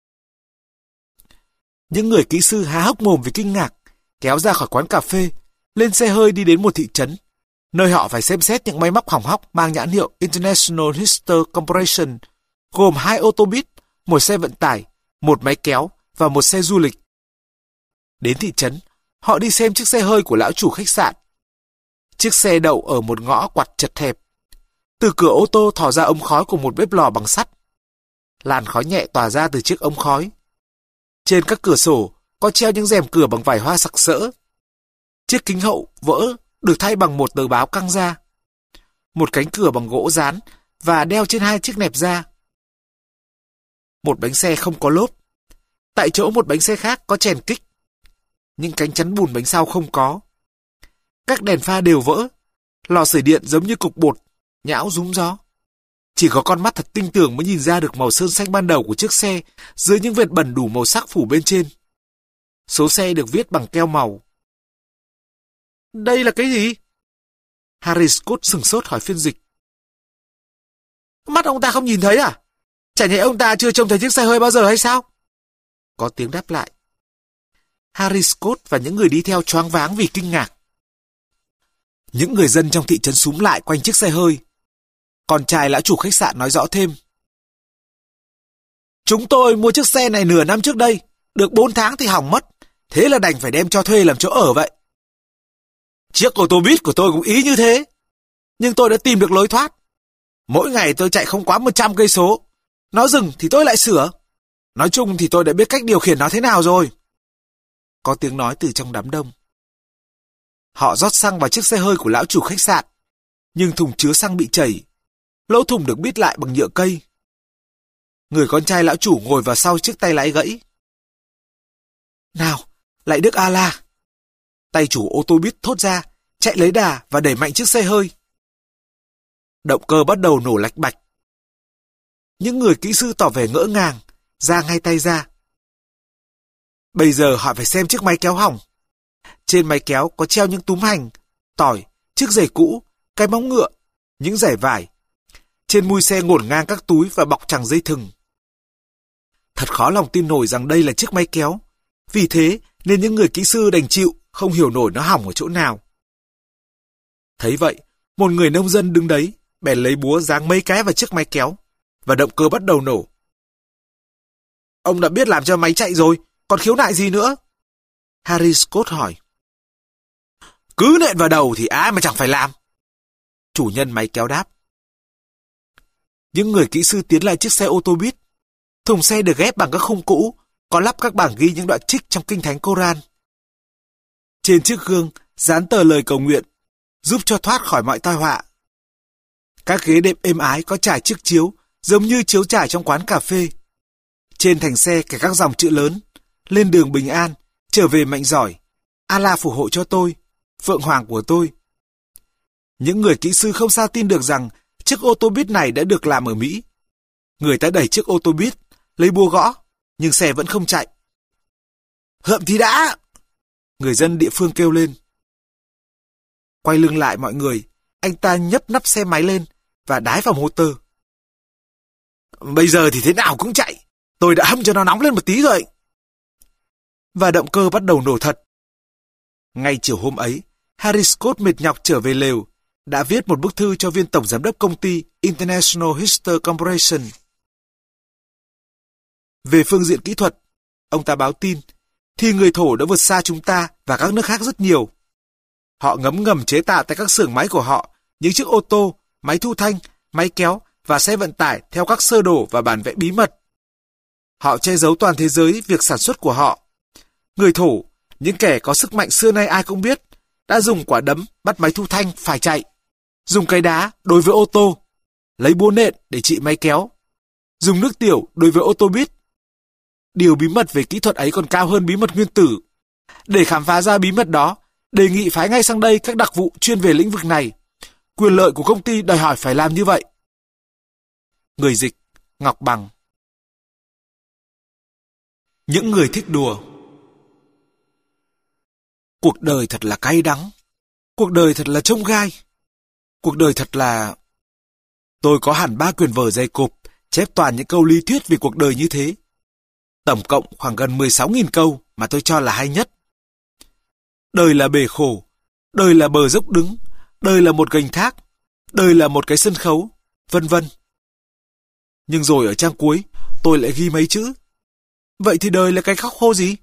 Những người kỹ sư há hốc mồm vì kinh ngạc, kéo ra khỏi quán cà phê, lên xe hơi đi đến một thị trấn, nơi họ phải xem xét những máy móc hỏng hóc mang nhãn hiệu International Hister Corporation, gồm hai ô tô buýt, một xe vận tải, một máy kéo và một xe du lịch. Đến thị trấn, họ đi xem chiếc xe hơi của lão chủ khách sạn. Chiếc xe đậu ở một ngõ quặt chật hẹp. Từ cửa ô tô thò ra ống khói của một bếp lò bằng sắt. Làn khói nhẹ tỏa ra từ chiếc ống khói. Trên các cửa sổ có treo những rèm cửa bằng vải hoa sặc sỡ. Chiếc kính hậu vỡ được thay bằng một tờ báo căng ra. Một cánh cửa bằng gỗ dán và đeo trên hai chiếc nẹp da. Một bánh xe không có lốp. Tại chỗ một bánh xe khác có chèn kích. Những cánh chắn bùn bánh sau không có. Các đèn pha đều vỡ. Lò sưởi điện giống như cục bột, nhão rúm gió. Chỉ có con mắt thật tinh tường mới nhìn ra được màu sơn xanh ban đầu của chiếc xe dưới những vệt bẩn đủ màu sắc phủ bên trên. Số xe được viết bằng keo màu. Đây là cái gì? Harry Scott sửng sốt hỏi phiên dịch. Mắt ông ta không nhìn thấy à? Chả nhẽ ông ta chưa trông thấy chiếc xe hơi bao giờ hay sao? Có tiếng đáp lại. Harry Scott và những người đi theo choáng váng vì kinh ngạc. Những người dân trong thị trấn súm lại quanh chiếc xe hơi. Con trai lão chủ khách sạn nói rõ thêm. Chúng tôi mua chiếc xe này nửa năm trước đây, được bốn tháng thì hỏng mất, thế là đành phải đem cho thuê làm chỗ ở vậy. Chiếc ô tô buýt của tôi cũng ý như thế, nhưng tôi đã tìm được lối thoát. Mỗi ngày tôi chạy không quá một trăm cây số, nó dừng thì tôi lại sửa. Nói chung thì tôi đã biết cách điều khiển nó thế nào rồi. Có tiếng nói từ trong đám đông. Họ rót xăng vào chiếc xe hơi của lão chủ khách sạn, nhưng thùng chứa xăng bị chảy. Lỗ thùng được bít lại bằng nhựa cây. Người con trai lão chủ ngồi vào sau chiếc tay lái gãy. Nào, lạy Đức A-la. Tay chủ ô tô buýt thốt ra, chạy lấy đà và đẩy mạnh chiếc xe hơi. Động cơ bắt đầu nổ lạch bạch. Những người kỹ sư tỏ vẻ ngỡ ngàng, giang hai tay ra. Bây giờ họ phải xem chiếc máy kéo hỏng. Trên máy kéo có treo những túm hành, tỏi, chiếc giày cũ, cái móng ngựa, những dải vải. Trên mui xe ngổn ngang các túi và bọc chằng dây thừng. Thật khó lòng tin nổi rằng đây là chiếc máy kéo. Vì thế nên những người kỹ sư đành chịu, không hiểu nổi nó hỏng ở chỗ nào. Thấy vậy, một người nông dân đứng đấy, bèn lấy búa giáng mấy cái vào chiếc máy kéo, và động cơ bắt đầu nổ. Ông đã biết làm cho máy chạy rồi, còn khiếu nại gì nữa? Harry Scott hỏi. Cứ nện vào đầu thì ai mà chẳng phải làm. Chủ nhân máy kéo đáp. Những người kỹ sư tiến lại chiếc xe ô tô buýt. Thùng xe được ghép bằng các khung cũ, có lắp các bảng ghi những đoạn trích trong kinh thánh Koran. Trên chiếc gương dán tờ lời cầu nguyện, giúp cho thoát khỏi mọi tai họa. Các ghế đệm êm ái có trải chiếc chiếu, giống như chiếu trải trong quán cà phê. Trên thành xe kể các dòng chữ lớn, lên đường bình an, trở về mạnh giỏi, Allah phù hộ cho tôi, Phượng Hoàng của tôi. Những người kỹ sư không sao tin được rằng chiếc ô tô buýt này đã được làm ở Mỹ. Người ta đẩy chiếc ô tô buýt, lấy búa gõ, nhưng xe vẫn không chạy. Hượm thì đã! Người dân địa phương kêu lên. Quay lưng lại mọi người, anh ta nhấc nắp xe máy lên và đái vào motor. Bây giờ thì thế nào cũng chạy, tôi đã hâm cho nó nóng lên một tí rồi. Và động cơ bắt đầu nổ thật. Ngay chiều hôm ấy, Harry Scott mệt nhọc trở về lều, đã viết một bức thư cho viên tổng giám đốc công ty International History Corporation. Về phương diện kỹ thuật, ông ta báo tin, thì người thổ đã vượt xa chúng ta và các nước khác rất nhiều. Họ ngấm ngầm chế tạo tại các xưởng máy của họ những chiếc ô tô, máy thu thanh, máy kéo và xe vận tải theo các sơ đồ và bản vẽ bí mật. Họ che giấu toàn thế giới việc sản xuất của họ. Người thổ, những kẻ có sức mạnh xưa nay ai cũng biết, đã dùng quả đấm bắt máy thu thanh phải chạy, dùng cây đá đối với ô tô, lấy búa nện để trị máy kéo, dùng nước tiểu đối với ô tô buýt. Điều bí mật về kỹ thuật ấy còn cao hơn bí mật nguyên tử. Để khám phá ra bí mật đó, đề nghị phái ngay sang đây các đặc vụ chuyên về lĩnh vực này. Quyền lợi của công ty đòi hỏi phải làm như vậy. Người dịch, Ngọc Bằng. Những người thích đùa. Cuộc đời thật là cay đắng. Cuộc đời thật là chông gai. Cuộc đời thật là... Tôi có hẳn ba quyển vở dày cộp, chép toàn những câu lý thuyết về cuộc đời như thế. Tổng cộng khoảng gần mười sáu nghìn câu mà tôi cho là hay nhất. Đời là bể khổ, đời là bờ dốc đứng, đời là một gành thác, đời là một cái sân khấu, vân vân. Nhưng rồi ở trang cuối, tôi lại ghi mấy chữ. Vậy thì đời là cái khắc khô gì?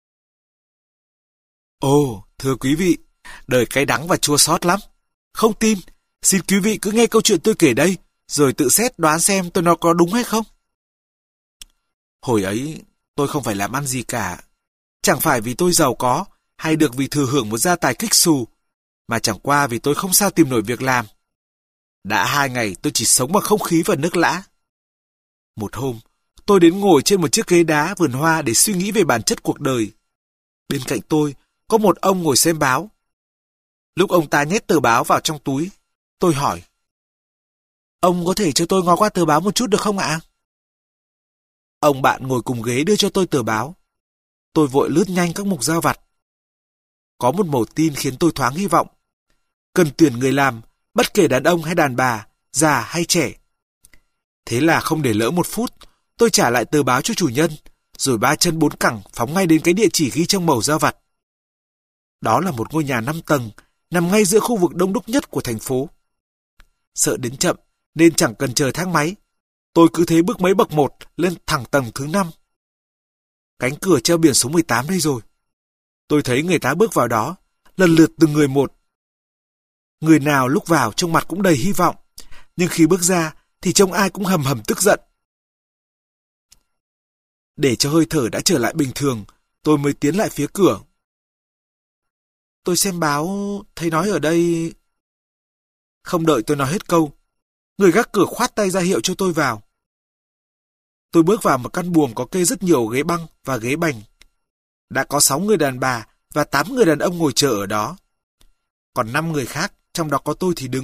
Ồ, thưa quý vị, đời cay đắng và chua xót lắm. Không tin, xin quý vị cứ nghe câu chuyện tôi kể đây, rồi tự xét đoán xem tôi nói có đúng hay không. Hồi ấy, tôi không phải làm ăn gì cả. Chẳng phải vì tôi giàu có, hay được vì thừa hưởng một gia tài kích xù, mà chẳng qua vì tôi không sao tìm nổi việc làm. Đã hai ngày tôi chỉ sống bằng không khí và nước lã. Một hôm, tôi đến ngồi trên một chiếc ghế đá vườn hoa để suy nghĩ về bản chất cuộc đời. Bên cạnh tôi, có một ông ngồi xem báo. Lúc ông ta nhét tờ báo vào trong túi, tôi hỏi. Ông có thể cho tôi ngó qua tờ báo một chút được không ạ? Ông bạn ngồi cùng ghế đưa cho tôi tờ báo. Tôi vội lướt nhanh các mục dao vặt. Có một mẩu tin khiến tôi thoáng hy vọng. Cần tuyển người làm, bất kể đàn ông hay đàn bà, già hay trẻ. Thế là không để lỡ một phút, tôi trả lại tờ báo cho chủ nhân, rồi ba chân bốn cẳng phóng ngay đến cái địa chỉ ghi trong mẩu dao vặt. Đó là một ngôi nhà năm tầng, nằm ngay giữa khu vực đông đúc nhất của thành phố. Sợ đến chậm, nên chẳng cần chờ thang máy. Tôi cứ thế bước mấy bậc một lên thẳng tầng thứ năm. Cánh cửa treo biển số mười tám đây rồi. Tôi thấy người ta bước vào đó, lần lượt từng người một. Người nào lúc vào trông mặt cũng đầy hy vọng, nhưng khi bước ra thì trông ai cũng hầm hầm tức giận. Để cho hơi thở đã trở lại bình thường, tôi mới tiến lại phía cửa. Tôi xem báo, thấy nói ở đây... Không đợi tôi nói hết câu, người gác cửa khoát tay ra hiệu cho tôi vào. Tôi bước vào một căn buồng có kê rất nhiều ghế băng và ghế bành. Đã có sáu người đàn bà và tám người đàn ông ngồi chờ ở đó. Còn năm người khác, trong đó có tôi thì đứng.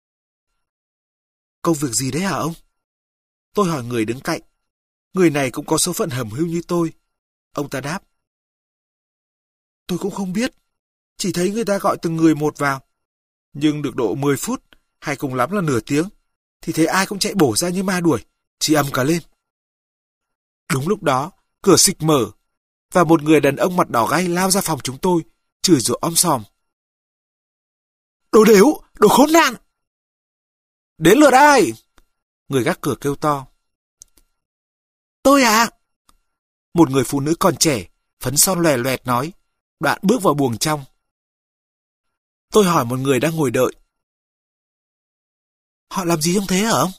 Công việc gì đấy hả ông? Tôi hỏi người đứng cạnh. Người này cũng có số phận hầm hưu như tôi. Ông ta đáp. Tôi cũng không biết. Chỉ thấy người ta gọi từng người một vào. Nhưng được độ mười phút, hay cùng lắm là nửa tiếng, thì thấy ai cũng chạy bổ ra như ma đuổi, chỉ ầm cả lên. Đúng lúc đó, cửa xịch mở, và một người đàn ông mặt đỏ gay lao ra phòng chúng tôi, chửi rủa om sòm. Đồ đểu, đồ khốn nạn! Đến lượt ai? Người gác cửa kêu to. Tôi à? Một người phụ nữ còn trẻ, phấn son loè loẹt nói, đoạn bước vào buồng trong. Tôi hỏi một người đang ngồi đợi. Họ làm gì trong thế hả ông?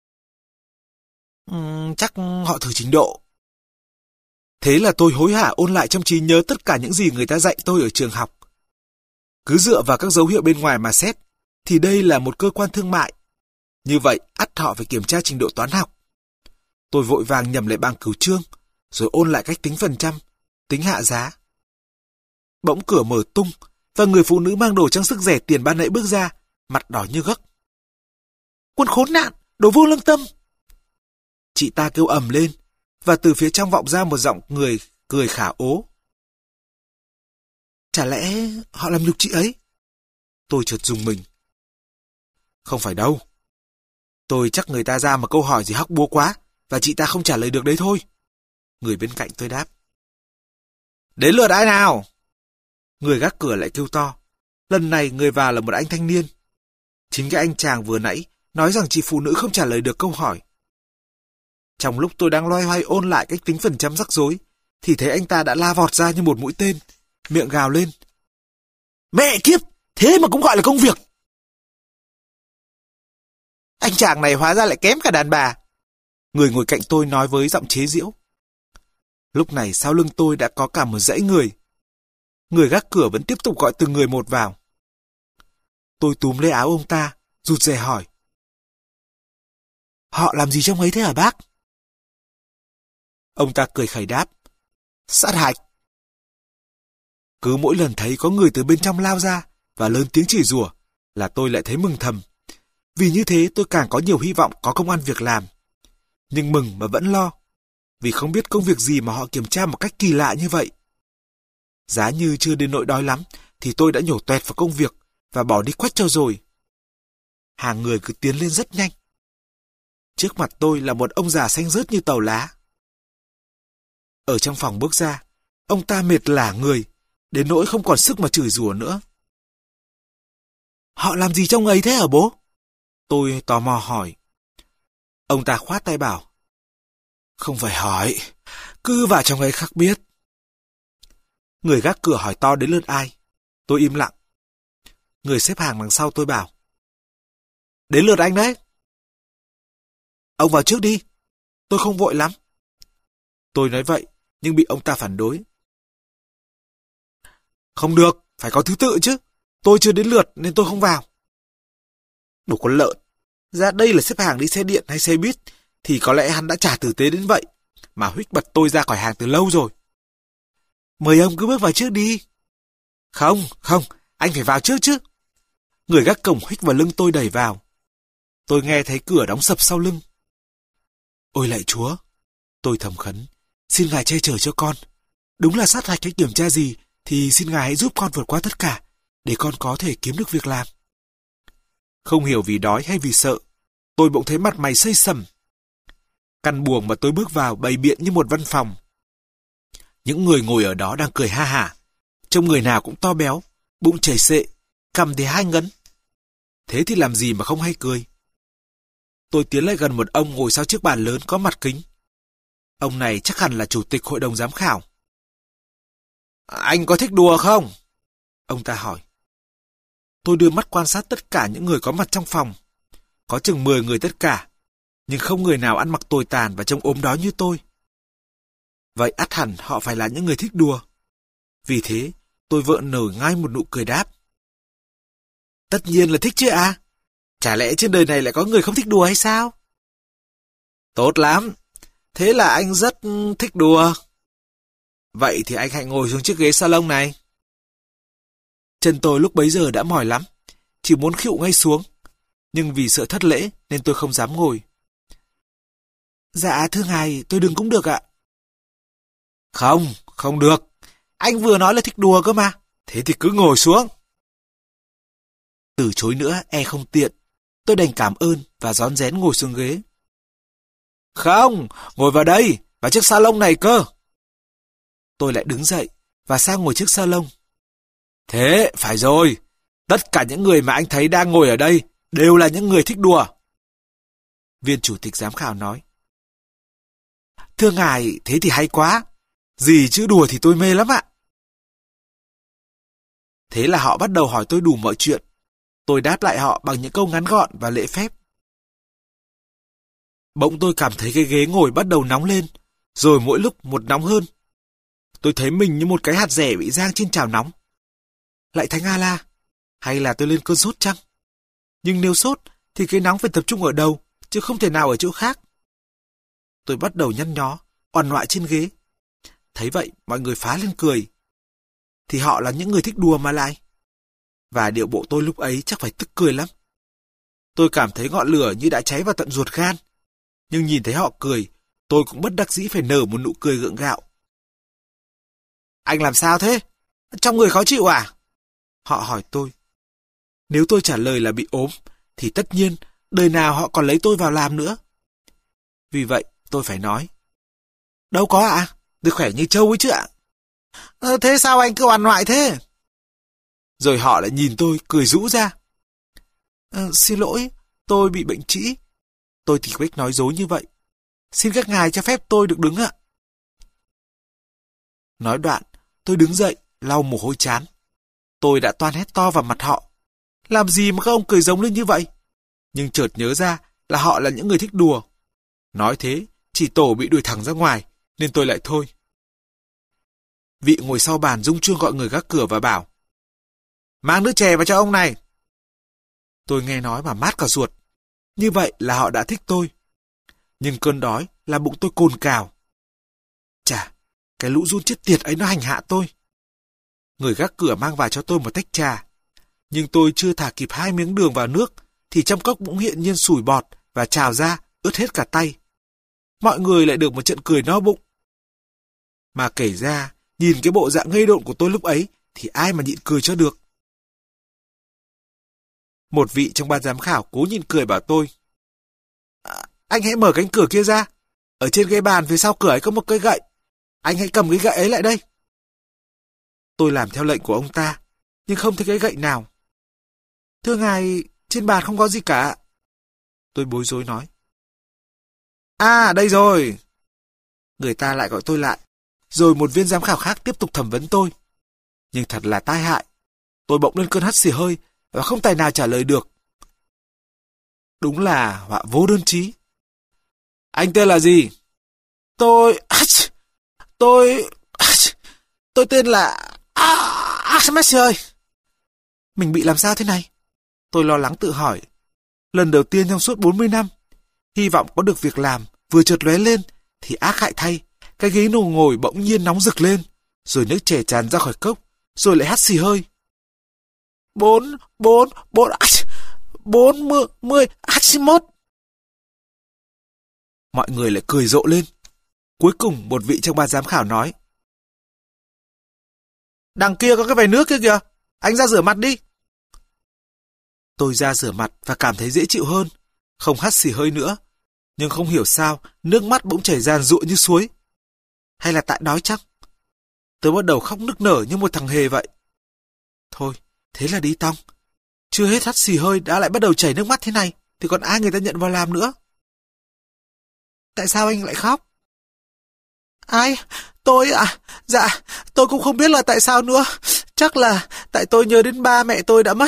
Uhm, chắc họ thử trình độ. Thế là tôi hối hả ôn lại trong trí nhớ tất cả những gì người ta dạy tôi ở trường học. Cứ dựa vào các dấu hiệu bên ngoài mà xét, thì đây là một cơ quan thương mại. Như vậy, ắt họ phải kiểm tra trình độ toán học. Tôi vội vàng nhẩm lại bảng cửu chương, rồi ôn lại cách tính phần trăm, tính hạ giá. Bỗng cửa mở tung, và người phụ nữ mang đồ trang sức rẻ tiền ban nãy bước ra, mặt đỏ như gấc. Quân khốn nạn, đồ vô lương tâm! Chị ta kêu ầm lên, và từ phía trong vọng ra một giọng người cười khả ố. Chả lẽ họ làm nhục chị ấy? Tôi chợt rùng mình. Không phải đâu. Tôi chắc người ta ra một câu hỏi gì hóc búa quá, và chị ta không trả lời được đấy thôi. Người bên cạnh tôi đáp. Đến lượt ai nào? Người gác cửa lại kêu to. Lần này người vào là một anh thanh niên. Chính cái anh chàng vừa nãy nói rằng chị phụ nữ không trả lời được câu hỏi. Trong lúc tôi đang loay hoay ôn lại cách tính phần trăm rắc rối, thì thấy anh ta đã la vọt ra như một mũi tên, miệng gào lên. Mẹ kiếp, thế mà cũng gọi là công việc. Anh chàng này hóa ra lại kém cả đàn bà. Người ngồi cạnh tôi nói với giọng chế giễu. Lúc này sau lưng tôi đã có cả một dãy người. Người gác cửa vẫn tiếp tục gọi từng người một vào. Tôi túm lấy áo ông ta, rụt rè hỏi. Họ làm gì trong ấy thế hả bác? Ông ta cười khẩy đáp. Sát hạch. Cứ mỗi lần thấy có người từ bên trong lao ra và lớn tiếng chửi rủa là tôi lại thấy mừng thầm. Vì như thế tôi càng có nhiều hy vọng có công ăn việc làm. Nhưng mừng mà vẫn lo, vì không biết công việc gì mà họ kiểm tra một cách kỳ lạ như vậy. Giá như chưa đến nỗi đói lắm, thì tôi đã nhổ toẹt vào công việc và bỏ đi quách cho rồi. Hàng người cứ tiến lên rất nhanh. Trước mặt tôi là một ông già xanh rớt như tàu lá. Ở trong phòng bước ra, ông ta mệt lả người, đến nỗi không còn sức mà chửi rủa nữa. Họ làm gì trong ấy thế hả bố? Tôi tò mò hỏi. Ông ta khoát tay bảo. Không phải hỏi, cứ vào trong ấy khắc biết. Người gác cửa hỏi to đến lượt ai. Tôi im lặng. Người xếp hàng đằng sau tôi bảo. Đến lượt anh đấy. Ông vào trước đi, tôi không vội lắm. Tôi nói vậy, nhưng bị ông ta phản đối. Không được, phải có thứ tự chứ. Tôi chưa đến lượt nên tôi không vào. Đồ con lợn, ra đây là xếp hàng đi xe điện hay xe buýt, thì có lẽ hắn đã trả tử tế đến vậy, mà huých bật tôi ra khỏi hàng từ lâu rồi. Mời ông cứ bước vào trước đi. Không, không, anh phải vào trước chứ. Người gác cổng huých vào lưng tôi đẩy vào. Tôi nghe thấy cửa đóng sập sau lưng. Ôi lạy Chúa, tôi thầm khấn, xin Ngài che chở cho con. đúng là sát hạch hay kiểm tra gì, thì xin ngài hãy giúp con vượt qua tất cả, để con có thể kiếm được việc làm. Không hiểu vì đói hay vì sợ, tôi bỗng thấy mặt mày xây sầm. Căn buồng mà tôi bước vào bày biện như một văn phòng. Những người ngồi ở đó đang cười ha hả, trông người nào cũng to béo, bụng chảy xệ, cằm thì hai ngấn. Thế thì làm gì mà không hay cười. Tôi tiến lại gần một ông ngồi sau chiếc bàn lớn có mặt kính. Ông này chắc hẳn là chủ tịch hội đồng giám khảo. Anh có thích đùa không? Ông ta hỏi. Tôi đưa mắt quan sát tất cả những người có mặt trong phòng. Có chừng mười người tất cả, nhưng không người nào ăn mặc tồi tàn và trông ốm đói như tôi. Vậy ắt hẳn họ phải là những người thích đùa. Vì thế, tôi vợ nở ngay một nụ cười đáp. Tất nhiên là thích chứ à? Chả lẽ trên đời này lại có người không thích đùa hay sao? Tốt lắm, thế là anh rất thích đùa. Vậy thì anh hãy ngồi xuống chiếc ghế salon này. Chân tôi lúc bấy giờ đã mỏi lắm, chỉ muốn khịu ngay xuống. Nhưng vì sợ thất lễ nên tôi không dám ngồi. Dạ thưa ngài, tôi đừng cũng được ạ. Không, không được. Anh vừa nói là thích đùa cơ mà. Thế thì cứ ngồi xuống. Từ chối nữa e không tiện. Tôi đành cảm ơn và rón rén ngồi xuống ghế. Không, ngồi vào đây, vào chiếc salon này cơ. Tôi lại đứng dậy và sang ngồi chiếc salon. Thế, phải rồi. Tất cả những người mà anh thấy đang ngồi ở đây đều là những người thích đùa. Viên chủ tịch giám khảo nói. Thưa ngài, thế thì hay quá. Gì chứ đùa thì tôi mê lắm ạ. Thế là họ bắt đầu hỏi tôi đủ mọi chuyện. Tôi đáp lại họ bằng những câu ngắn gọn và lễ phép. Bỗng tôi cảm thấy cái ghế ngồi bắt đầu nóng lên, rồi mỗi lúc một nóng hơn. Tôi thấy mình như một cái hạt dẻ bị rang trên chảo nóng. Lại Thánh Allah, hay là tôi lên cơn sốt chăng? Nhưng nếu sốt thì cái nóng phải tập trung ở đầu, chứ không thể nào ở chỗ khác. Tôi bắt đầu nhăn nhó, oằn oại trên ghế. Thấy vậy, mọi người phá lên cười. Thì họ là những người thích đùa mà lại. Và điệu bộ tôi lúc ấy chắc phải tức cười lắm. Tôi cảm thấy ngọn lửa như đã cháy vào tận ruột gan. Nhưng nhìn thấy họ cười, tôi cũng bất đắc dĩ phải nở một nụ cười gượng gạo. Anh làm sao thế? Trong người khó chịu à? Họ hỏi tôi. Nếu tôi trả lời là bị ốm, thì tất nhiên đời nào họ còn lấy tôi vào làm nữa. Vì vậy, tôi phải nói. Đâu có ạ, à? Tôi khỏe như trâu ấy chứ ạ. À, thế sao anh cứ oằn oại thế? Rồi họ lại nhìn tôi, cười rũ ra. À, xin lỗi, tôi bị bệnh trĩ. Tôi thì quách nói dối như vậy. Xin các ngài cho phép tôi được đứng ạ. Nói đoạn, tôi đứng dậy, lau mồ hôi trán. Tôi đã toan hét to vào mặt họ. Làm gì mà các ông cười giống lên như vậy? Nhưng chợt nhớ ra là họ là những người thích đùa. Nói thế, chỉ tổ bị đuổi thẳng ra ngoài, nên tôi lại thôi. Vị ngồi sau bàn rung chuông gọi người gác cửa và bảo. Mang nước chè vào cho ông này. Tôi nghe nói mà mát cả ruột. Như vậy là họ đã thích tôi. Nhưng cơn đói là bụng tôi cồn cào. Chà, cái lũ run chết tiệt ấy nó hành hạ tôi. Người gác cửa mang vào cho tôi một tách trà. Nhưng tôi chưa thả kịp hai miếng đường vào nước, thì trong cốc bỗng hiện nhiên sủi bọt và trào ra, ướt hết cả tay. Mọi người lại được một trận cười no bụng. Mà kể ra, nhìn cái bộ dạng ngây độn của tôi lúc ấy, thì ai mà nhịn cười cho được. Một vị trong ban giám khảo cố nhịn cười bảo tôi. À, anh hãy mở cánh cửa kia ra. Ở trên cái bàn phía sau cửa ấy có một cây gậy. Anh hãy cầm cái gậy ấy lại đây. Tôi làm theo lệnh của ông ta, nhưng không thấy cái gậy nào. Thưa ngài, trên bàn không có gì cả. Tôi bối rối nói. À, đây rồi. Người ta lại gọi tôi lại. Rồi một viên giám khảo khác tiếp tục thẩm vấn tôi. Nhưng thật là tai hại. Tôi bỗng lên cơn hắt xì hơi và không tài nào trả lời được. Đúng là họa vô đơn chí. Anh tên là gì? Tôi... Tôi... Tôi tên là... À, Messi ơi! Mình bị làm sao thế này? Tôi lo lắng tự hỏi. Lần đầu tiên trong suốt bốn mươi năm, hy vọng có được việc làm vừa chợt lóe lên, thì ác hại thay, cái ghế nổ ngồi bỗng nhiên nóng rực lên, rồi nước chè tràn ra khỏi cốc, rồi lại hắt xì hơi. Bốn, bốn, bốn, bốn mươi, mươi, hai mươi mốt. Mọi người lại cười rộ lên. Cuối cùng một vị trong ban giám khảo nói. Đằng kia có cái vòi nước kia kìa. Anh ra rửa mặt đi. Tôi ra rửa mặt và cảm thấy dễ chịu hơn, không hắt xì hơi nữa. Nhưng không hiểu sao, nước mắt bỗng chảy ra giụa như suối. Hay là tại đói chắc? Tôi bắt đầu khóc nức nở như một thằng hề vậy. Thôi, thế là đi tong. Chưa hết hắt xì hơi đã lại bắt đầu chảy nước mắt thế này, thì còn ai người ta nhận vào làm nữa. Tại sao anh lại khóc? Ai? Tôi à? Dạ, tôi cũng không biết là tại sao nữa. Chắc là tại tôi nhớ đến ba mẹ tôi đã mất.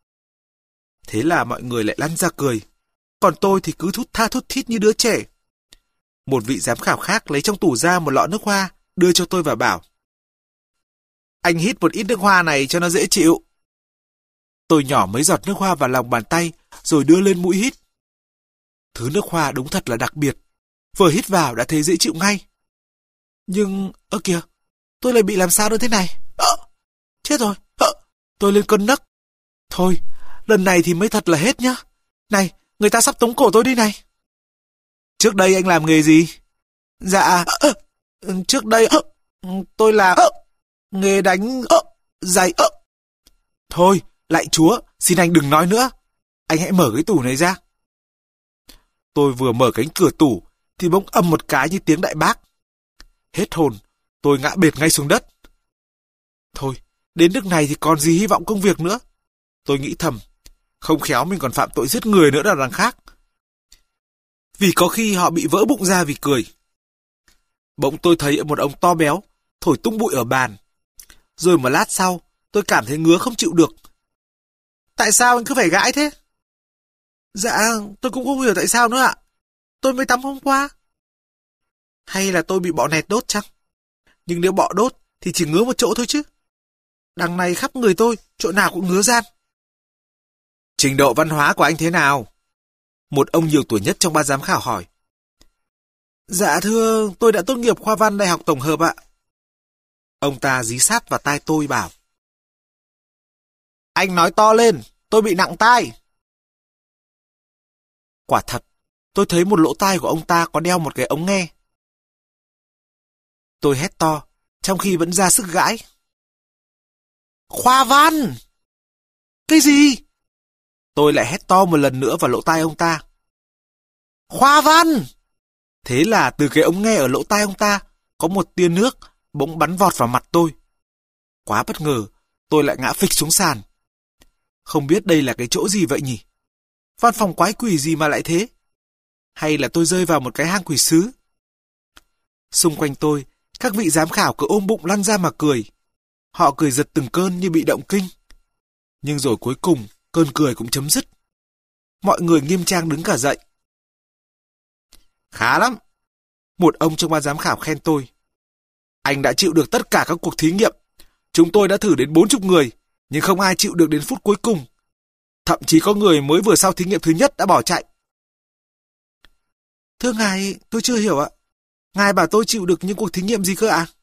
Thế là mọi người lại lăn ra cười. Còn tôi thì cứ thút tha thút thít như đứa trẻ. Một vị giám khảo khác lấy trong tủ ra một lọ nước hoa, đưa cho tôi và bảo: Anh hít một ít nước hoa này cho nó dễ chịu. Tôi nhỏ mấy giọt nước hoa vào lòng bàn tay, rồi đưa lên mũi hít. Thứ nước hoa đúng thật là đặc biệt. Vừa hít vào đã thấy dễ chịu ngay. Nhưng, ơ kìa, tôi lại bị làm sao nữa thế này? Ơ, chết rồi, ơ, tôi lên cơn nấc. Thôi, lần này thì mới thật là hết nhá. Này, người ta sắp tống cổ tôi đi này. Trước đây anh làm nghề gì? Dạ, ơ, trước đây ơ, tôi làm ơ, nghề đánh ơ, giày ơ. Thôi, lạy Chúa, xin anh đừng nói nữa. Anh hãy mở cái tủ này ra. Tôi vừa mở cánh cửa tủ thì bỗng ầm một cái như tiếng đại bác. Hết hồn, tôi ngã bệt ngay xuống đất. Thôi, đến nước này thì còn gì hy vọng công việc nữa. Tôi nghĩ thầm, không khéo mình còn phạm tội giết người nữa là đằng khác. Vì có khi họ bị vỡ bụng ra vì cười. Bỗng tôi thấy một ông to béo thổi tung bụi ở bàn. Rồi một lát sau, tôi cảm thấy ngứa không chịu được. Tại sao anh cứ phải gãi thế? Dạ, tôi cũng không hiểu tại sao nữa ạ. Tôi mới tắm hôm qua. Hay là tôi bị bọ nẹt đốt chăng? Nhưng nếu bọ đốt thì chỉ ngứa một chỗ thôi chứ. Đằng này khắp người tôi, chỗ nào cũng ngứa ran. Trình độ văn hóa của anh thế nào? Một ông nhiều tuổi nhất trong ban giám khảo hỏi. Dạ thưa, tôi đã tốt nghiệp khoa văn Đại học Tổng hợp ạ. Ông ta dí sát vào tai tôi bảo. Anh nói to lên, tôi bị nặng tai. Quả thật, tôi thấy một lỗ tai của ông ta có đeo một cái ống nghe. Tôi hét to, trong khi vẫn ra sức gãi. Khoa văn! Cái gì? Tôi lại hét to một lần nữa vào lỗ tai ông ta. Khoa văn! Thế là từ cái ống nghe ở lỗ tai ông ta có một tia nước bỗng bắn vọt vào mặt tôi. Quá bất ngờ, tôi lại ngã phịch xuống sàn. Không biết đây là cái chỗ gì vậy nhỉ? Văn phòng quái quỷ gì mà lại thế? Hay là tôi rơi vào một cái hang quỷ sứ? Xung quanh tôi, các vị giám khảo cứ ôm bụng lăn ra mà cười. Họ cười giật từng cơn như bị động kinh. Nhưng rồi cuối cùng, cơn cười cũng chấm dứt. Mọi người nghiêm trang đứng cả dậy. Khá lắm. Một ông trong ban giám khảo khen tôi. Anh đã chịu được tất cả các cuộc thí nghiệm. Chúng tôi đã thử đến bốn chục người, nhưng không ai chịu được đến phút cuối cùng. Thậm chí có người mới vừa sau thí nghiệm thứ nhất đã bỏ chạy. Thưa ngài, tôi chưa hiểu ạ. Ngài bảo tôi chịu được những cuộc thí nghiệm gì cơ ạ?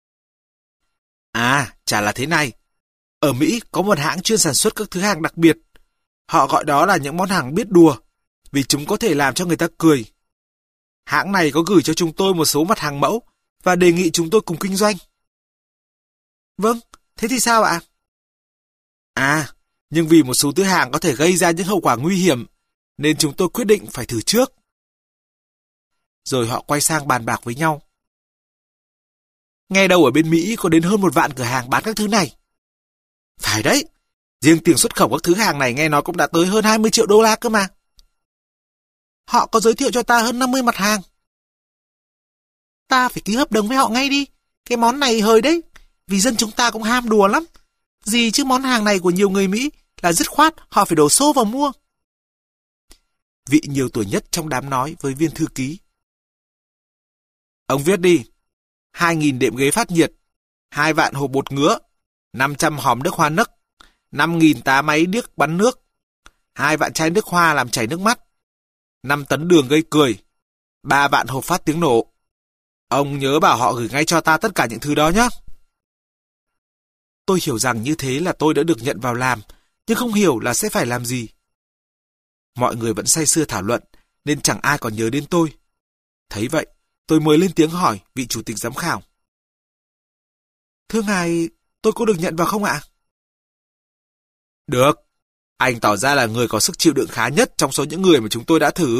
À, chả là thế này. Ở Mỹ có một hãng chuyên sản xuất các thứ hàng đặc biệt. Họ gọi đó là những món hàng biết đùa, vì chúng có thể làm cho người ta cười. Hãng này có gửi cho chúng tôi một số mặt hàng mẫu và đề nghị chúng tôi cùng kinh doanh. Vâng, thế thì sao ạ? À, nhưng vì một số thứ hàng có thể gây ra những hậu quả nguy hiểm, nên chúng tôi quyết định phải thử trước. Rồi họ quay sang bàn bạc với nhau. Nghe đâu ở bên Mỹ có đến hơn một vạn cửa hàng bán các thứ này. Phải đấy, riêng tiền xuất khẩu các thứ hàng này nghe nói cũng đã tới hơn hai mươi triệu đô la cơ mà. Họ có giới thiệu cho ta hơn năm mươi mặt hàng. Ta phải ký hợp đồng với họ ngay đi. Cái món này hời đấy, vì dân chúng ta cũng ham đùa lắm. Gì chứ món hàng này của nhiều người Mỹ là dứt khoát họ phải đổ xô vào mua. Vị nhiều tuổi nhất trong đám nói với viên thư ký. Ông viết đi. Hai nghìn đệm ghế phát nhiệt, hai vạn hộp bột ngứa, năm trăm hòm nước hoa nấc, năm nghìn tá máy điếc bắn nước, hai vạn chai nước hoa làm chảy nước mắt, năm tấn đường gây cười, ba vạn hộp phát tiếng nổ. Ông nhớ bảo họ gửi ngay cho ta tất cả những thứ đó nhé. Tôi hiểu rằng như thế là tôi đã được nhận vào làm, nhưng không hiểu là sẽ phải làm gì. Mọi người vẫn say sưa thảo luận, nên chẳng ai còn nhớ đến tôi. Thấy vậy, tôi mới lên tiếng hỏi vị chủ tịch giám khảo. Thưa ngài, tôi tôi có được nhận vào không ạ? Được. Anh tỏ ra là người có sức chịu đựng khá nhất trong số những người mà chúng tôi đã thử.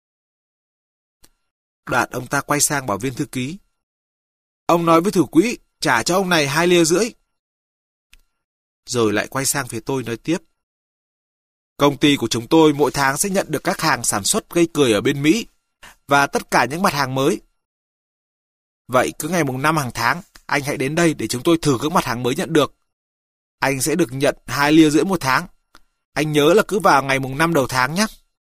Đoạn ông ta quay sang bảo viên thư ký. Ông nói với thủ quỹ, trả cho ông này hai lia rưỡi. Rồi lại quay sang phía tôi nói tiếp. Công ty của chúng tôi mỗi tháng sẽ nhận được các hàng sản xuất gây cười ở bên Mỹ và tất cả những mặt hàng mới. Vậy cứ ngày mùng năm hàng tháng, anh hãy đến đây để chúng tôi thử các mặt hàng mới nhận được. Anh sẽ được nhận hai lia rưỡi một tháng. Anh nhớ là cứ vào ngày mùng năm đầu tháng nhé.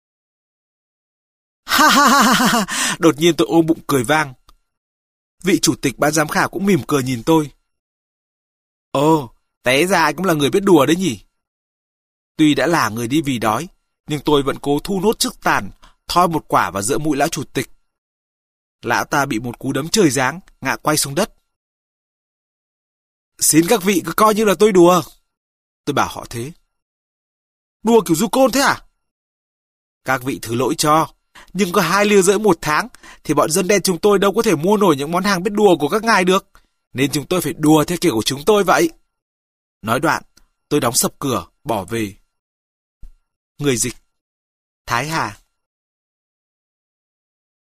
Ha ha ha ha ha! Đột nhiên tôi ôm bụng cười vang. Vị chủ tịch ban giám khảo cũng mỉm cười nhìn tôi. Ồ, té ra anh cũng là người biết đùa đấy nhỉ. Tuy đã là người đi vì đói, nhưng tôi vẫn cố thu nốt sức tàn, thoi một quả vào giữa mũi lão chủ tịch. Lão ta bị một cú đấm trời giáng, ngã quay xuống đất. Xin các vị cứ coi như là tôi đùa. Tôi bảo họ thế. Đùa kiểu du côn thế à? Các vị thứ lỗi cho, nhưng có hai lia rưỡi một tháng thì bọn dân đen chúng tôi đâu có thể mua nổi những món hàng biết đùa của các ngài được, nên chúng tôi phải đùa theo kiểu của chúng tôi vậy. Nói đoạn, tôi đóng sập cửa, bỏ về. Người dịch Thái Hà.